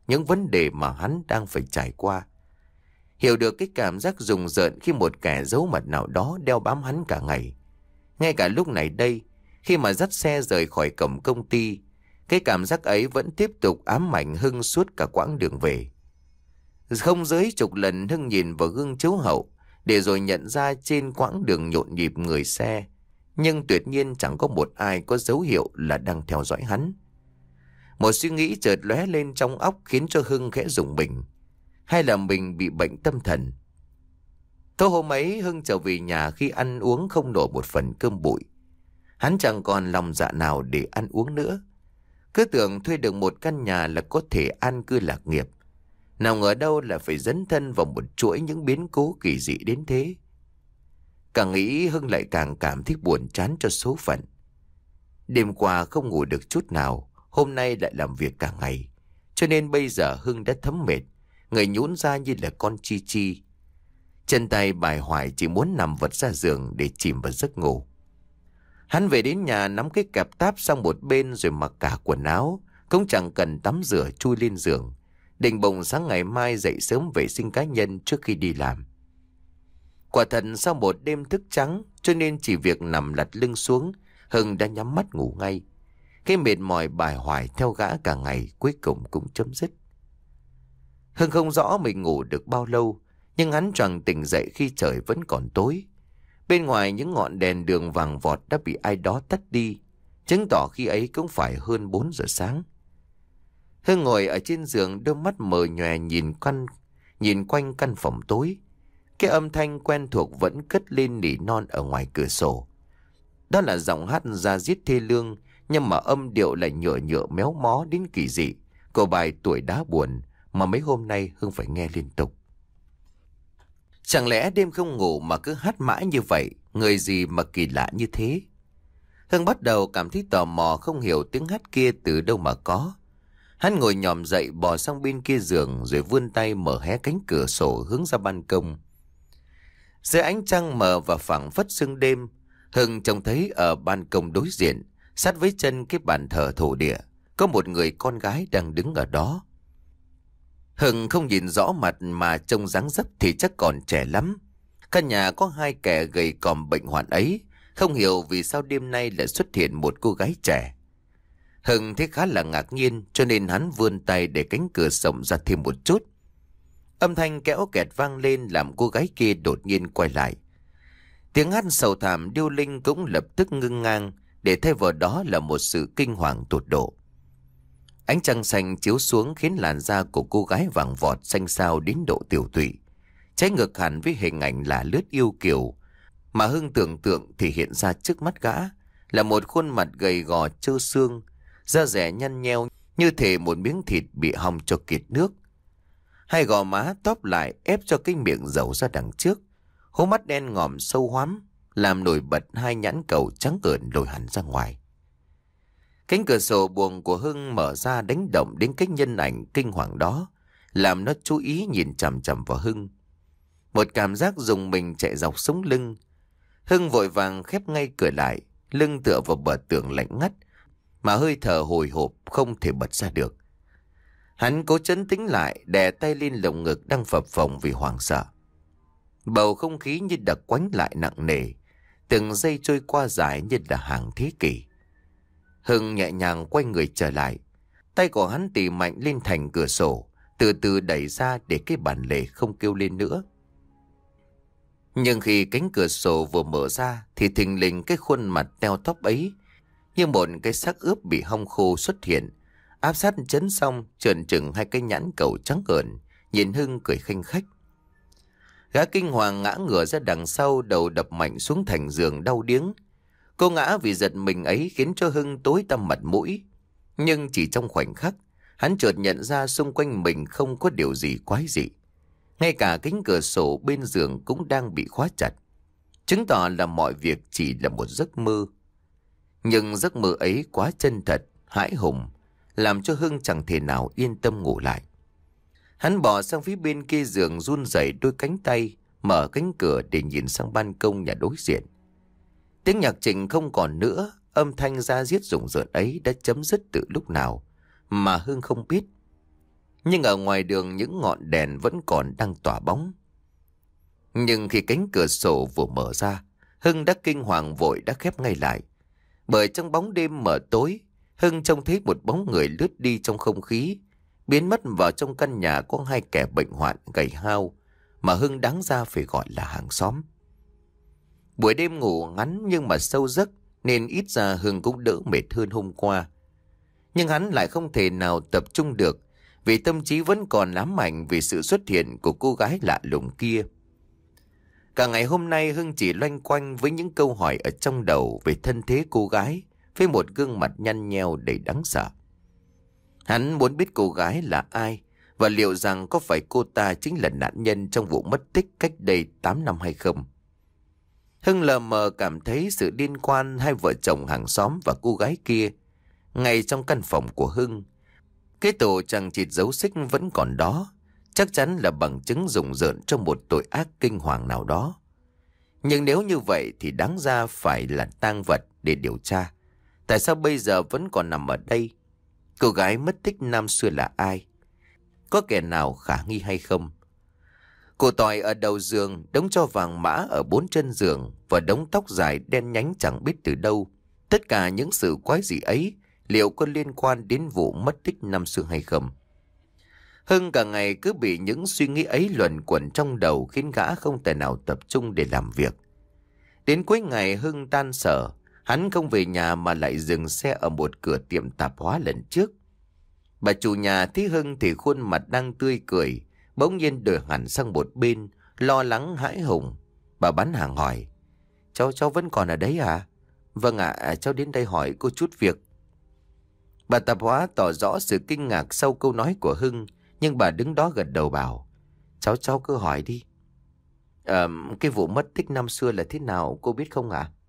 những vấn đề mà hắn đang phải trải qua. Hiểu được cái cảm giác rùng rợn khi một kẻ giấu mặt nào đó đeo bám hắn cả ngày. Ngay cả lúc này đây, khi mà dắt xe rời khỏi cổng công ty, cái cảm giác ấy vẫn tiếp tục ám ảnh Hưng suốt cả quãng đường về. Không dưới chục lần Hưng nhìn vào gương chiếu hậu để rồi nhận ra trên quãng đường nhộn nhịp người xe, nhưng tuyệt nhiên chẳng có một ai có dấu hiệu là đang theo dõi hắn. Một suy nghĩ chợt lóe lên trong óc khiến cho Hưng khẽ rùng mình. Hay là mình bị bệnh tâm thần? Tối hôm ấy Hưng trở về nhà khi ăn uống không nổi một phần cơm bụi. Hắn chẳng còn lòng dạ nào để ăn uống nữa. Cứ tưởng thuê được một căn nhà là có thể an cư lạc nghiệp. Nào ngờ đâu là phải dấn thân vào một chuỗi những biến cố kỳ dị đến thế. Càng nghĩ Hưng lại càng cảm thấy buồn chán cho số phận. Đêm qua không ngủ được chút nào, hôm nay lại làm việc cả ngày. Cho nên bây giờ Hưng đã thấm mệt, người nhũn ra như là con chi chi. Chân tay bài hoài chỉ muốn nằm vật ra giường để chìm vào giấc ngủ. Hắn về đến nhà nắm cái kẹp táp sang một bên rồi mặc cả quần áo, cũng chẳng cần tắm rửa chui lên giường. Định bụng sáng ngày mai dậy sớm vệ sinh cá nhân trước khi đi làm. Quả thật sau một đêm thức trắng, cho nên chỉ việc nằm lật lưng xuống, Hưng đã nhắm mắt ngủ ngay. Cái mệt mỏi bài hoài theo gã cả ngày cuối cùng cũng chấm dứt. Hưng không rõ mình ngủ được bao lâu, nhưng hắn choàng tỉnh dậy khi trời vẫn còn tối. Bên ngoài những ngọn đèn đường vàng vọt đã bị ai đó tắt đi, chứng tỏ khi ấy cũng phải hơn bốn giờ sáng. Hưng ngồi ở trên giường, đôi mắt mờ nhòe nhìn quanh, nhìn quanh căn phòng tối. Cái âm thanh quen thuộc vẫn cất lên nỉ non ở ngoài cửa sổ. Đó là giọng hát da diết thê lương, nhưng mà âm điệu lại nhựa nhựa méo mó đến kỳ dị của bài Tuổi Đá Buồn mà mấy hôm nay Hưng phải nghe liên tục. Chẳng lẽ đêm không ngủ mà cứ hát mãi như vậy, người gì mà kỳ lạ như thế? Hưng bắt đầu cảm thấy tò mò, không hiểu tiếng hát kia từ đâu mà có. Hắn ngồi nhòm dậy bò sang bên kia giường rồi vươn tay mở hé cánh cửa sổ hướng ra ban công. Dưới ánh trăng mờ và phảng phất sương đêm, Hưng trông thấy ở ban công đối diện, sát với chân cái bàn thờ thổ địa, có một người con gái đang đứng ở đó. Hưng không nhìn rõ mặt mà trông dáng dấp thì chắc còn trẻ lắm. Căn nhà có hai kẻ gầy còm bệnh hoạn ấy, không hiểu vì sao đêm nay lại xuất hiện một cô gái trẻ. Hưng thấy khá là ngạc nhiên, cho nên hắn vươn tay để cánh cửa rộng ra thêm một chút. Âm thanh kéo kẹt vang lên làm cô gái kia đột nhiên quay lại. Tiếng hát sầu thảm điêu linh cũng lập tức ngưng ngang, để thay vào đó là một sự kinh hoàng tột độ. Ánh trăng xanh chiếu xuống khiến làn da của cô gái vàng vọt xanh xao đến độ tiểu tụy, trái ngược hẳn với hình ảnh là lướt yêu kiều mà Hưng tưởng tượng thì hiện ra trước mắt gã là một khuôn mặt gầy gò trơ xương, da dẻ nhăn nheo như thể một miếng thịt bị hong cho kiệt nước. Hai gò má tóp lại ép cho cái miệng dầu ra đằng trước, hố mắt đen ngòm sâu hoắm làm nổi bật hai nhãn cầu trắng ợn lồi hẳn ra ngoài. Cánh cửa sổ buồng của Hưng mở ra đánh động đến cái nhân ảnh kinh hoàng đó, làm nó chú ý nhìn chằm chằm vào Hưng. Một cảm giác rùng mình chạy dọc sống lưng. Hưng vội vàng khép ngay cửa lại, lưng tựa vào bờ tường lạnh ngắt mà hơi thở hồi hộp không thể bật ra được. Hắn cố trấn tĩnh lại, đè tay lên lồng ngực đang phập phồng vì hoảng sợ. Bầu không khí như đặc quánh lại nặng nề, từng giây trôi qua dài như là hàng thế kỷ. Hưng nhẹ nhàng quay người trở lại, tay của hắn tì mạnh lên thành cửa sổ, từ từ đẩy ra để cái bản lề không kêu lên nữa. Nhưng khi cánh cửa sổ vừa mở ra thì thình lình cái khuôn mặt teo tóp ấy như một cái xác ướp bị hong khô xuất hiện, áp sát chấn xong trợn trừng hai cái nhãn cầu trắng ợn, nhìn Hưng cười khanh khách. Gã kinh hoàng ngã ngửa ra đằng sau, đầu đập mạnh xuống thành giường đau điếng. Cô ngã vì giật mình ấy khiến cho Hưng tối tăm mặt mũi. Nhưng chỉ trong khoảnh khắc, hắn chợt nhận ra xung quanh mình không có điều gì quái dị. Ngay cả cánh cửa sổ bên giường cũng đang bị khóa chặt, chứng tỏ là mọi việc chỉ là một giấc mơ. Nhưng giấc mơ ấy quá chân thật, hãi hùng, làm cho Hưng chẳng thể nào yên tâm ngủ lại. Hắn bỏ sang phía bên kia giường, run rẩy đôi cánh tay, mở cánh cửa để nhìn sang ban công nhà đối diện. Tiếng nhạc trịnh không còn nữa, âm thanh da diết rùng rợn ấy đã chấm dứt từ lúc nào mà Hưng không biết. Nhưng ở ngoài đường những ngọn đèn vẫn còn đang tỏa bóng. Nhưng khi cánh cửa sổ vừa mở ra, Hưng đã kinh hoàng vội đã khép ngay lại. Bởi trong bóng đêm mờ tối, Hưng trông thấy một bóng người lướt đi trong không khí, biến mất vào trong căn nhà có hai kẻ bệnh hoạn gầy hao mà Hưng đáng ra phải gọi là hàng xóm. Buổi đêm ngủ ngắn nhưng mà sâu giấc, nên ít ra Hưng cũng đỡ mệt hơn hôm qua. Nhưng hắn lại không thể nào tập trung được, vì tâm trí vẫn còn ám ảnh vì sự xuất hiện của cô gái lạ lùng kia. Cả ngày hôm nay Hưng chỉ loanh quanh với những câu hỏi ở trong đầu về thân thế cô gái, với một gương mặt nhăn nheo đầy đáng sợ. Hắn muốn biết cô gái là ai, và liệu rằng có phải cô ta chính là nạn nhân trong vụ mất tích cách đây tám năm hay không. Hưng lờ mờ cảm thấy sự liên quan hai vợ chồng hàng xóm và cô gái kia. Ngay trong căn phòng của Hưng, cái tổ chằng chịt dấu xích vẫn còn đó, chắc chắn là bằng chứng rùng rợn trong một tội ác kinh hoàng nào đó. Nhưng nếu như vậy thì đáng ra phải là tang vật để điều tra. Tại sao bây giờ vẫn còn nằm ở đây? Cô gái mất tích năm xưa là ai? Có kẻ nào khả nghi hay không? Cổ tỏi ở đầu giường, đống tro vàng mã ở bốn chân giường và đống tóc dài đen nhánh chẳng biết từ đâu. Tất cả những sự quái dị ấy liệu có liên quan đến vụ mất tích năm xưa hay không? Hưng cả ngày cứ bị những suy nghĩ ấy luẩn quẩn trong đầu, khiến gã không thể nào tập trung để làm việc. Đến cuối ngày Hưng tan sở, hắn không về nhà mà lại dừng xe ở một cửa tiệm tạp hóa lần trước. Bà chủ nhà thấy Hưng thì khuôn mặt đang tươi cười, bỗng nhiên đổi hẳn sang một bên, lo lắng hãi hùng. Bà bán hàng hỏi: Cháu cháu vẫn còn ở đấy à? Vâng ạ, cháu đến đây hỏi cô chút việc. Bà tạp hóa tỏ rõ sự kinh ngạc sau câu nói của Hưng, nhưng bà đứng đó gật đầu bảo: Cháu cháu cứ hỏi đi. Ờ, cái vụ mất tích năm xưa là thế nào cô biết không ạ?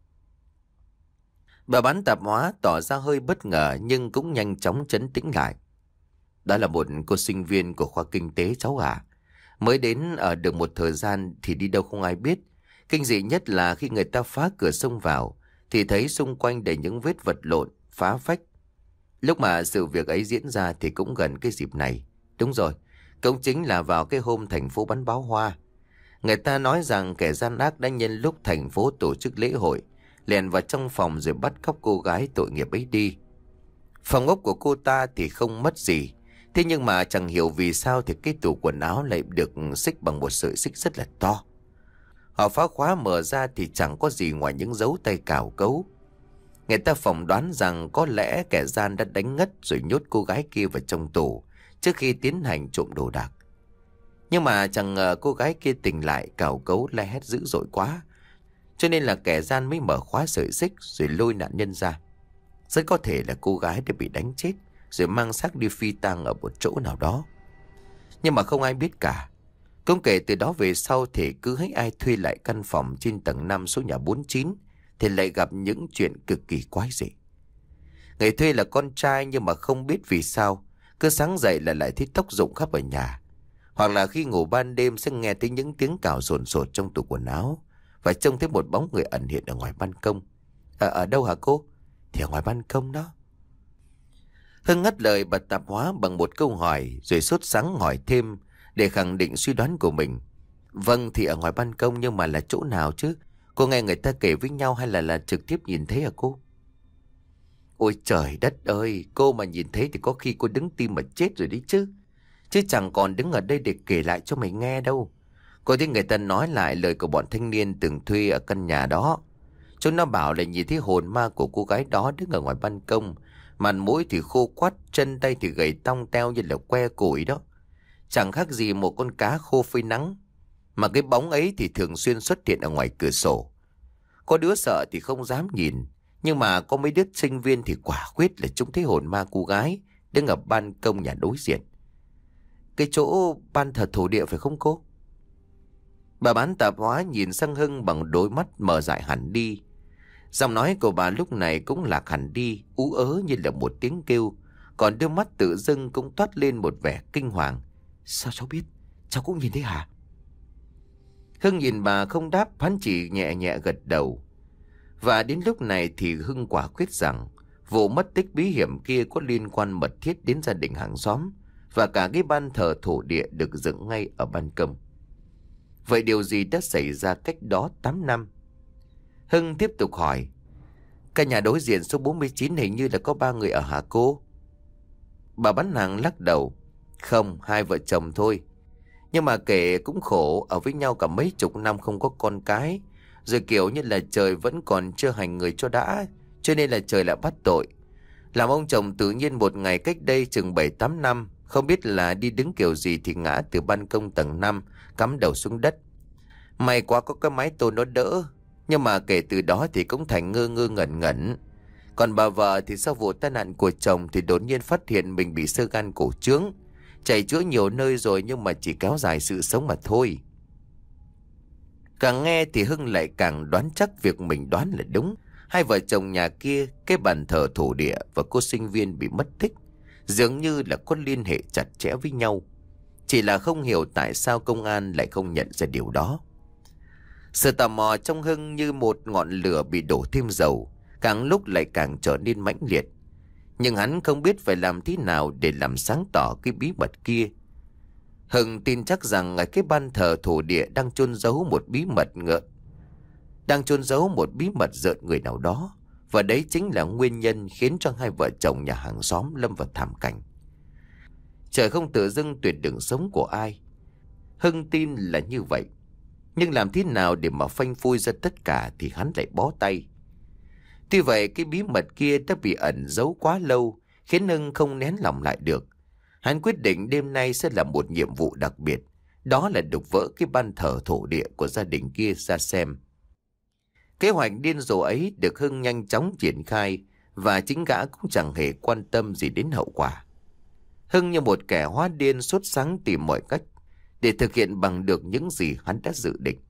Bà bán tạp hóa tỏ ra hơi bất ngờ nhưng cũng nhanh chóng trấn tĩnh lại. Đó là một cô sinh viên của khoa kinh tế cháu ạ. Mới đến ở được một thời gian thì đi đâu không ai biết. Kinh dị nhất là khi người ta phá cửa xông vào thì thấy xung quanh đầy những vết vật lộn, phá phách. Lúc mà sự việc ấy diễn ra thì cũng gần cái dịp này. Đúng rồi, cũng chính là vào cái hôm thành phố bắn pháo hoa. Người ta nói rằng kẻ gian ác đã nhân lúc thành phố tổ chức lễ hội, lèn vào trong phòng rồi bắt cóc cô gái tội nghiệp ấy đi. Phòng ốc của cô ta thì không mất gì. Thế nhưng mà chẳng hiểu vì sao thì cái tủ quần áo lại được xích bằng một sợi xích rất là to. Họ phá khóa mở ra thì chẳng có gì ngoài những dấu tay cào cấu. Người ta phỏng đoán rằng có lẽ kẻ gian đã đánh ngất rồi nhốt cô gái kia vào trong tủ trước khi tiến hành trộm đồ đạc. Nhưng mà chẳng ngờ cô gái kia tỉnh lại cào cấu la hét dữ dội quá, cho nên là kẻ gian mới mở khóa sợi xích rồi lôi nạn nhân ra. Rất có thể là cô gái đã bị đánh chết rồi mang xác đi phi tang ở một chỗ nào đó. Nhưng mà không ai biết cả. Cũng kể từ đó về sau thì cứ thấy ai thuê lại căn phòng trên tầng năm số nhà bốn mươi chín thì lại gặp những chuyện cực kỳ quái dị. Người thuê là con trai nhưng mà không biết vì sao cứ sáng dậy là lại thấy tóc rụng khắp ở nhà. Hoặc là khi ngủ ban đêm sẽ nghe thấy những tiếng cào sồn sột trong tủ quần áo và trông thấy một bóng người ẩn hiện ở ngoài ban công. À, ở đâu hả cô? Thì ở ngoài ban công đó. Hưng ngắt lời bà tạp hóa bằng một câu hỏi rồi sốt sắng hỏi thêm để khẳng định suy đoán của mình. Vâng, thì ở ngoài ban công, nhưng mà là chỗ nào chứ? Cô nghe người ta kể với nhau hay là là trực tiếp nhìn thấy hả cô? Ôi trời đất ơi, cô mà nhìn thấy thì có khi cô đứng tim mà chết rồi đấy chứ. Chứ chẳng còn đứng ở đây để kể lại cho mày nghe đâu. Cô thấy người ta nói lại lời của bọn thanh niên từng thuê ở căn nhà đó. Chúng nó bảo là nhìn thấy hồn ma của cô gái đó đứng ở ngoài ban công. Mặt mũi thì khô quắt, chân tay thì gầy tong teo như là que củi đó. Chẳng khác gì một con cá khô phơi nắng. Mà cái bóng ấy thì thường xuyên xuất hiện ở ngoài cửa sổ. Có đứa sợ thì không dám nhìn. Nhưng mà có mấy đứa sinh viên thì quả quyết là chúng thấy hồn ma cô gái đứng ở ban công nhà đối diện. Cái chỗ ban thờ thổ địa phải không cô? Bà bán tạp hóa nhìn sang Hưng bằng đôi mắt mờ dại hẳn đi. Giọng nói của bà lúc này cũng lạc hẳn đi, ú ớ như là một tiếng kêu. Còn đôi mắt tự dưng cũng toát lên một vẻ kinh hoàng. Sao cháu biết? Cháu cũng nhìn thấy hả? Hưng nhìn bà không đáp, hắn chỉ nhẹ nhẹ gật đầu. Và đến lúc này thì Hưng quả quyết rằng vụ mất tích bí hiểm kia có liên quan mật thiết đến gia đình hàng xóm, và cả cái ban thờ thổ địa được dựng ngay ở ban công. Vậy điều gì đã xảy ra cách đó tám năm? Hưng tiếp tục hỏi. Căn nhà đối diện số bốn mươi chín hình như là có ba người ở hả cô? Bà bán hàng lắc đầu. Không, hai vợ chồng thôi. Nhưng mà kể cũng khổ, ở với nhau cả mấy chục năm không có con cái. Rồi kiểu như là trời vẫn còn chưa hành người cho đã, cho nên là trời lại bắt tội. Làm ông chồng tự nhiên một ngày cách đây chừng bảy tám năm, không biết là đi đứng kiểu gì thì ngã từ ban công tầng năm, cắm đầu xuống đất. May quá có cái mái tôn nó đỡ, nhưng mà kể từ đó thì cũng thành ngơ ngơ ngẩn ngẩn. Còn bà vợ thì sau vụ tai nạn của chồng thì đột nhiên phát hiện mình bị xơ gan cổ trướng. Chạy chữa nhiều nơi rồi nhưng mà chỉ kéo dài sự sống mà thôi. Càng nghe thì Hưng lại càng đoán chắc việc mình đoán là đúng. Hai vợ chồng nhà kia, cái bàn thờ thổ địa và cô sinh viên bị mất tích, dường như là có liên hệ chặt chẽ với nhau. Chỉ là không hiểu tại sao công an lại không nhận ra điều đó. Sự tò mò trong Hưng như một ngọn lửa bị đổ thêm dầu, càng lúc lại càng trở nên mãnh liệt. Nhưng hắn không biết phải làm thế nào để làm sáng tỏ cái bí mật kia. Hưng tin chắc rằng ở cái ban thờ thổ địa đang chôn giấu một bí mật ngợn, đang chôn giấu một bí mật rợn người nào đó, và đấy chính là nguyên nhân khiến cho hai vợ chồng nhà hàng xóm lâm vào thảm cảnh. Trời không tự dưng tuyệt đường sống của ai. Hưng tin là như vậy. Nhưng làm thế nào để mà phanh phui ra tất cả thì hắn lại bó tay. Tuy vậy cái bí mật kia đã bị ẩn giấu quá lâu, khiến Hưng không nén lòng lại được. Hắn quyết định đêm nay sẽ là một nhiệm vụ đặc biệt, đó là đục vỡ cái ban thờ thổ địa của gia đình kia ra xem. Kế hoạch điên rồ ấy được Hưng nhanh chóng triển khai, và chính gã cũng chẳng hề quan tâm gì đến hậu quả. Hưng như một kẻ hóa điên sốt sắng tìm mọi cách để thực hiện bằng được những gì hắn đã dự định.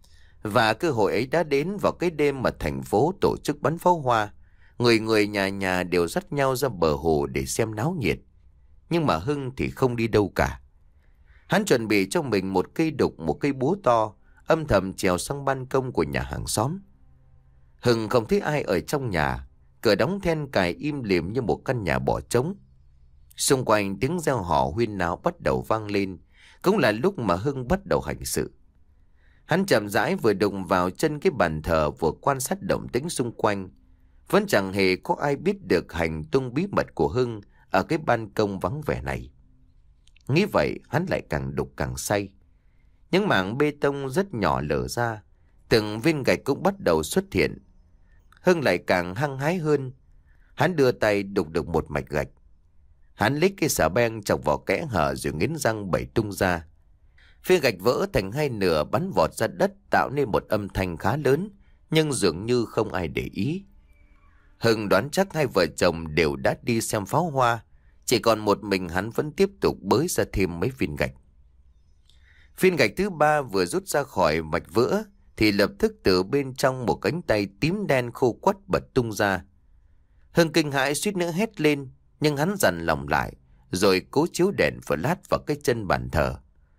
Và cơ hội ấy đã đến vào cái đêm mà thành phố tổ chức bắn pháo hoa. Người người nhà nhà đều dắt nhau ra bờ hồ để xem náo nhiệt. Nhưng mà Hưng thì không đi đâu cả. Hắn chuẩn bị cho mình một cây đục, một cây búa to, âm thầm trèo sang ban công của nhà hàng xóm. Hưng không thấy ai ở trong nhà, cửa đóng then cài im lìm như một căn nhà bỏ trống. Xung quanh tiếng reo hò huyên náo bắt đầu vang lên, cũng là lúc mà Hưng bắt đầu hành sự. Hắn chậm rãi vừa đụng vào chân cái bàn thờ, vừa quan sát động tĩnh xung quanh. Vẫn chẳng hề có ai biết được hành tung bí mật của Hưng ở cái ban công vắng vẻ này. Nghĩ vậy hắn lại càng đục càng say. Những mảng bê tông rất nhỏ lở ra, từng viên gạch cũng bắt đầu xuất hiện. Hưng lại càng hăng hái hơn. Hắn đưa tay đục được một mạch gạch. Hắn lấy cái xà beng chọc vào kẽ hở rồi nghiến răng bẩy tung ra. Viên gạch vỡ thành hai nửa bắn vọt ra đất, tạo nên một âm thanh khá lớn, nhưng dường như không ai để ý. Hưng đoán chắc hai vợ chồng đều đã đi xem pháo hoa, chỉ còn một mình hắn vẫn tiếp tục bới ra thêm mấy viên gạch. Viên gạch thứ ba vừa rút ra khỏi mạch vỡ thì lập tức từ bên trong một cánh tay tím đen khô quắt bật tung ra. Hưng kinh hãi suýt nữa hét lên, nhưng hắn dằn lòng lại, rồi cố chiếu đèn flash vào cái chân bàn thờ.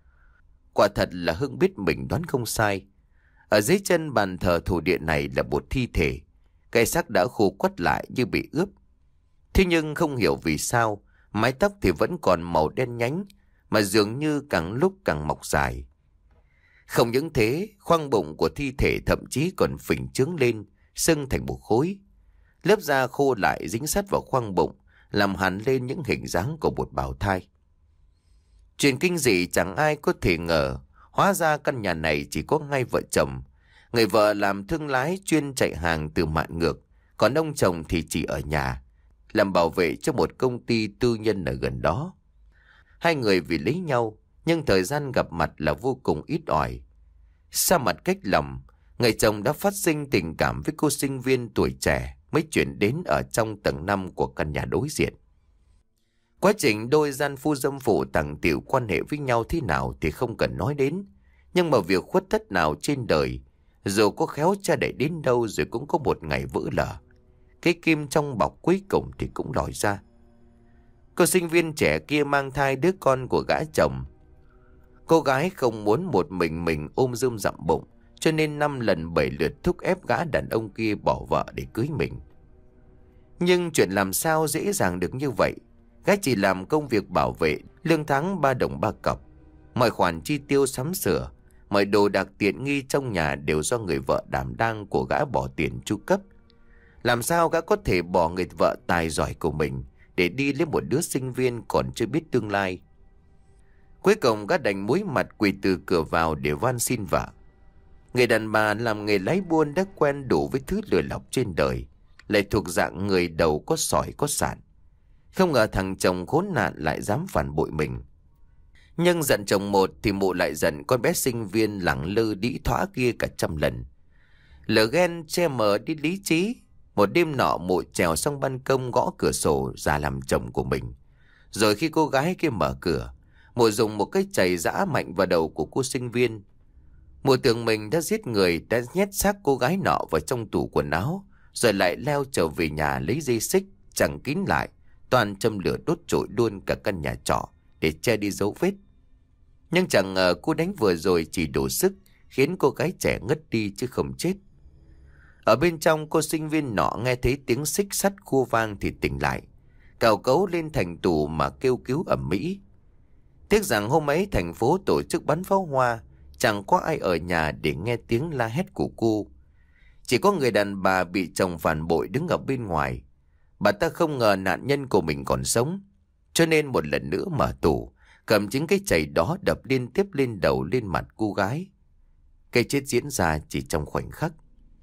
Quả thật là Hưng biết mình đoán không sai. Ở dưới chân bàn thờ thổ địa này là một thi thể, cái xác đã khô quắt lại như bị ướp. Thế nhưng không hiểu vì sao, mái tóc thì vẫn còn màu đen nhánh, mà dường như càng lúc càng mọc dài. Không những thế, khoang bụng của thi thể thậm chí còn phình trướng lên, sưng thành một khối. Lớp da khô lại dính sát vào khoang bụng, làm hằn lên những hình dáng của một bào thai. Chuyện kinh dị chẳng ai có thể ngờ, hóa ra căn nhà này chỉ có hai vợ chồng. Người vợ làm thương lái chuyên chạy hàng từ Mạn Ngược, còn ông chồng thì chỉ ở nhà, làm bảo vệ cho một công ty tư nhân ở gần đó. Hai người vì lấy nhau, nhưng thời gian gặp mặt là vô cùng ít ỏi. Xa mặt cách lòng, người chồng đã phát sinh tình cảm với cô sinh viên tuổi trẻ mới chuyển đến ở trong tầng năm của căn nhà đối diện. Quá trình đôi gian phu dâm phụ tàng tiểu quan hệ với nhau thế nào thì không cần nói đến. Nhưng mà việc khuất tất nào trên đời, dù có khéo cha đẩy đến đâu rồi cũng có một ngày vỡ lở. Cái kim trong bọc cuối cùng thì cũng lòi ra. Cô sinh viên trẻ kia mang thai đứa con của gã chồng. Cô gái không muốn một mình mình ôm rơm dặm bụng, cho nên năm lần bảy lượt thúc ép gã đàn ông kia bỏ vợ để cưới mình. Nhưng chuyện làm sao dễ dàng được như vậy. Gái chỉ làm công việc bảo vệ, lương tháng ba đồng ba cọc. Mọi khoản chi tiêu sắm sửa, mọi đồ đạc tiện nghi trong nhà đều do người vợ đảm đang của gã bỏ tiền chu cấp. Làm sao gã có thể bỏ người vợ tài giỏi của mình để đi lấy một đứa sinh viên còn chưa biết tương lai? Cuối cùng gã đành muối mặt quỳ từ cửa vào để van xin vợ. Người đàn bà làm nghề lái buôn đã quen đủ với thứ lừa lọc trên đời, lại thuộc dạng người đầu có sỏi có sạn. Không ngờ thằng chồng khốn nạn lại dám phản bội mình. Nhưng giận chồng một thì mụ lại giận con bé sinh viên lẳng lơ đĩ thóa kia cả trăm lần. Lửa ghen che mờ đi lý trí. Một đêm nọ mụ trèo sang ban công gõ cửa sổ ra làm chồng của mình. Rồi khi cô gái kia mở cửa, mụ dùng một cái chày giã mạnh vào đầu của cô sinh viên. Mụ tưởng mình đã giết người, đã nhét xác cô gái nọ vào trong tủ quần áo, rồi lại leo trở về nhà lấy dây xích chẳng kín lại, toàn châm lửa đốt trội luôn cả căn nhà trọ để che đi dấu vết. Nhưng chẳng ngờ cú đánh vừa rồi chỉ đủ sức khiến cô gái trẻ ngất đi chứ không chết. Ở bên trong, cô sinh viên nọ nghe thấy tiếng xích sắt khua vang thì tỉnh lại, cào cấu lên thành tù mà kêu cứu ầm ĩ. Tiếc rằng hôm ấy thành phố tổ chức bắn pháo hoa, chẳng có ai ở nhà để nghe tiếng la hét của cô. Chỉ có người đàn bà bị chồng phản bội đứng ở bên ngoài. Bà ta không ngờ nạn nhân của mình còn sống, cho nên một lần nữa mở tủ, cầm chính cái chày đó đập liên tiếp lên đầu lên mặt cô gái. Cái chết diễn ra chỉ trong khoảnh khắc.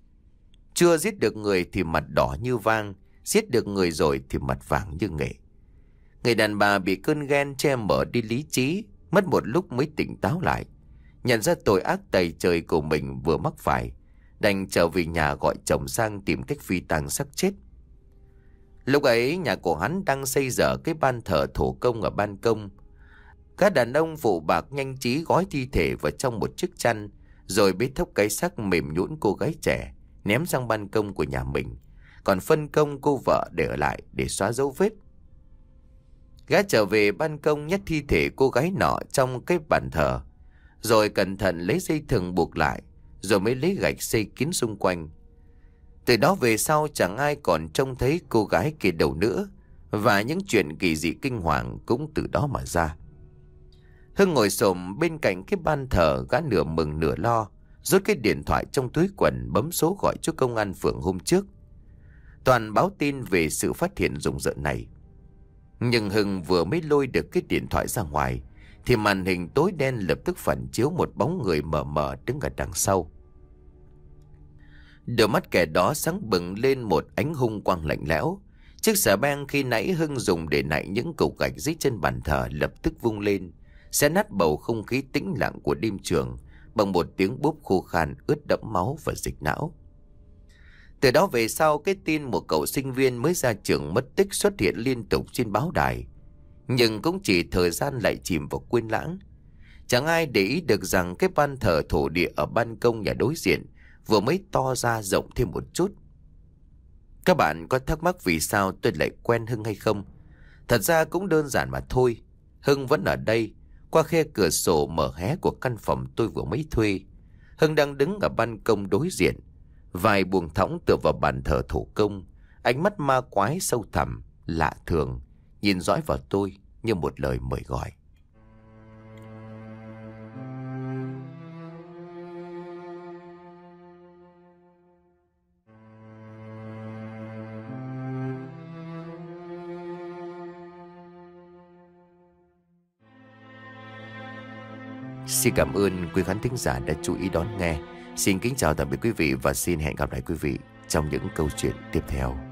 Chưa giết được người thì mặt đỏ như vang, giết được người rồi thì mặt vàng như nghệ. Người đàn bà bị cơn ghen che mở đi lý trí, mất một lúc mới tỉnh táo lại, nhận ra tội ác tày trời của mình vừa mắc phải, đành trở về nhà gọi chồng sang tìm cách phi tang xác chết. Lúc ấy nhà của hắn đang xây dở cái ban thờ thổ công ở ban công. Các đàn ông phụ bạc nhanh trí gói thi thể vào trong một chiếc chăn, rồi bế thốc cái xác mềm nhũn cô gái trẻ ném sang ban công của nhà mình, còn phân công cô vợ để ở lại để xóa dấu vết. Gã trở về ban công nhét thi thể cô gái nọ trong cái bàn thờ, rồi cẩn thận lấy dây thừng buộc lại, rồi mới lấy gạch xây kín xung quanh. Từ đó về sau chẳng ai còn trông thấy cô gái kia đâu nữa, và những chuyện kỳ dị kinh hoàng cũng từ đó mà ra. Hưng ngồi xổm bên cạnh cái ban thờ, gã nửa mừng nửa lo, rút cái điện thoại trong túi quần bấm số gọi cho công an phường hôm trước, toàn báo tin về sự phát hiện rùng rợn này. Nhưng Hưng vừa mới lôi được cái điện thoại ra ngoài thì màn hình tối đen lập tức phản chiếu một bóng người mờ mờ đứng ở đằng sau. Đôi mắt kẻ đó sáng bừng lên một ánh hung quang lạnh lẽo. Chiếc xà beng khi nãy Hưng dùng để nạy những cục gạch dưới chân bàn thờ lập tức vung lên, xé nát bầu không khí tĩnh lặng của đêm trường bằng một tiếng bốp khô khan ướt đẫm máu và dịch não. Từ đó về sau, cái tin một cậu sinh viên mới ra trường mất tích xuất hiện liên tục trên báo đài, nhưng cũng chỉ thời gian lại chìm vào quên lãng. Chẳng ai để ý được rằng cái ban thờ thổ địa ở ban công nhà đối diện vừa mới to ra rộng thêm một chút. Các bạn có thắc mắc vì sao tôi lại quen Hưng hay không? Thật ra cũng đơn giản mà thôi. Hưng vẫn ở đây, qua khe cửa sổ mở hé của căn phòng tôi vừa mới thuê. Hưng đang đứng ở ban công đối diện, vai buông thõng tựa vào bàn thờ thổ công, ánh mắt ma quái sâu thẳm, lạ thường, nhìn dõi vào tôi như một lời mời gọi. Xin cảm ơn quý khán thính giả đã chú ý đón nghe. Xin kính chào tạm biệt quý vị và xin hẹn gặp lại quý vị trong những câu chuyện tiếp theo.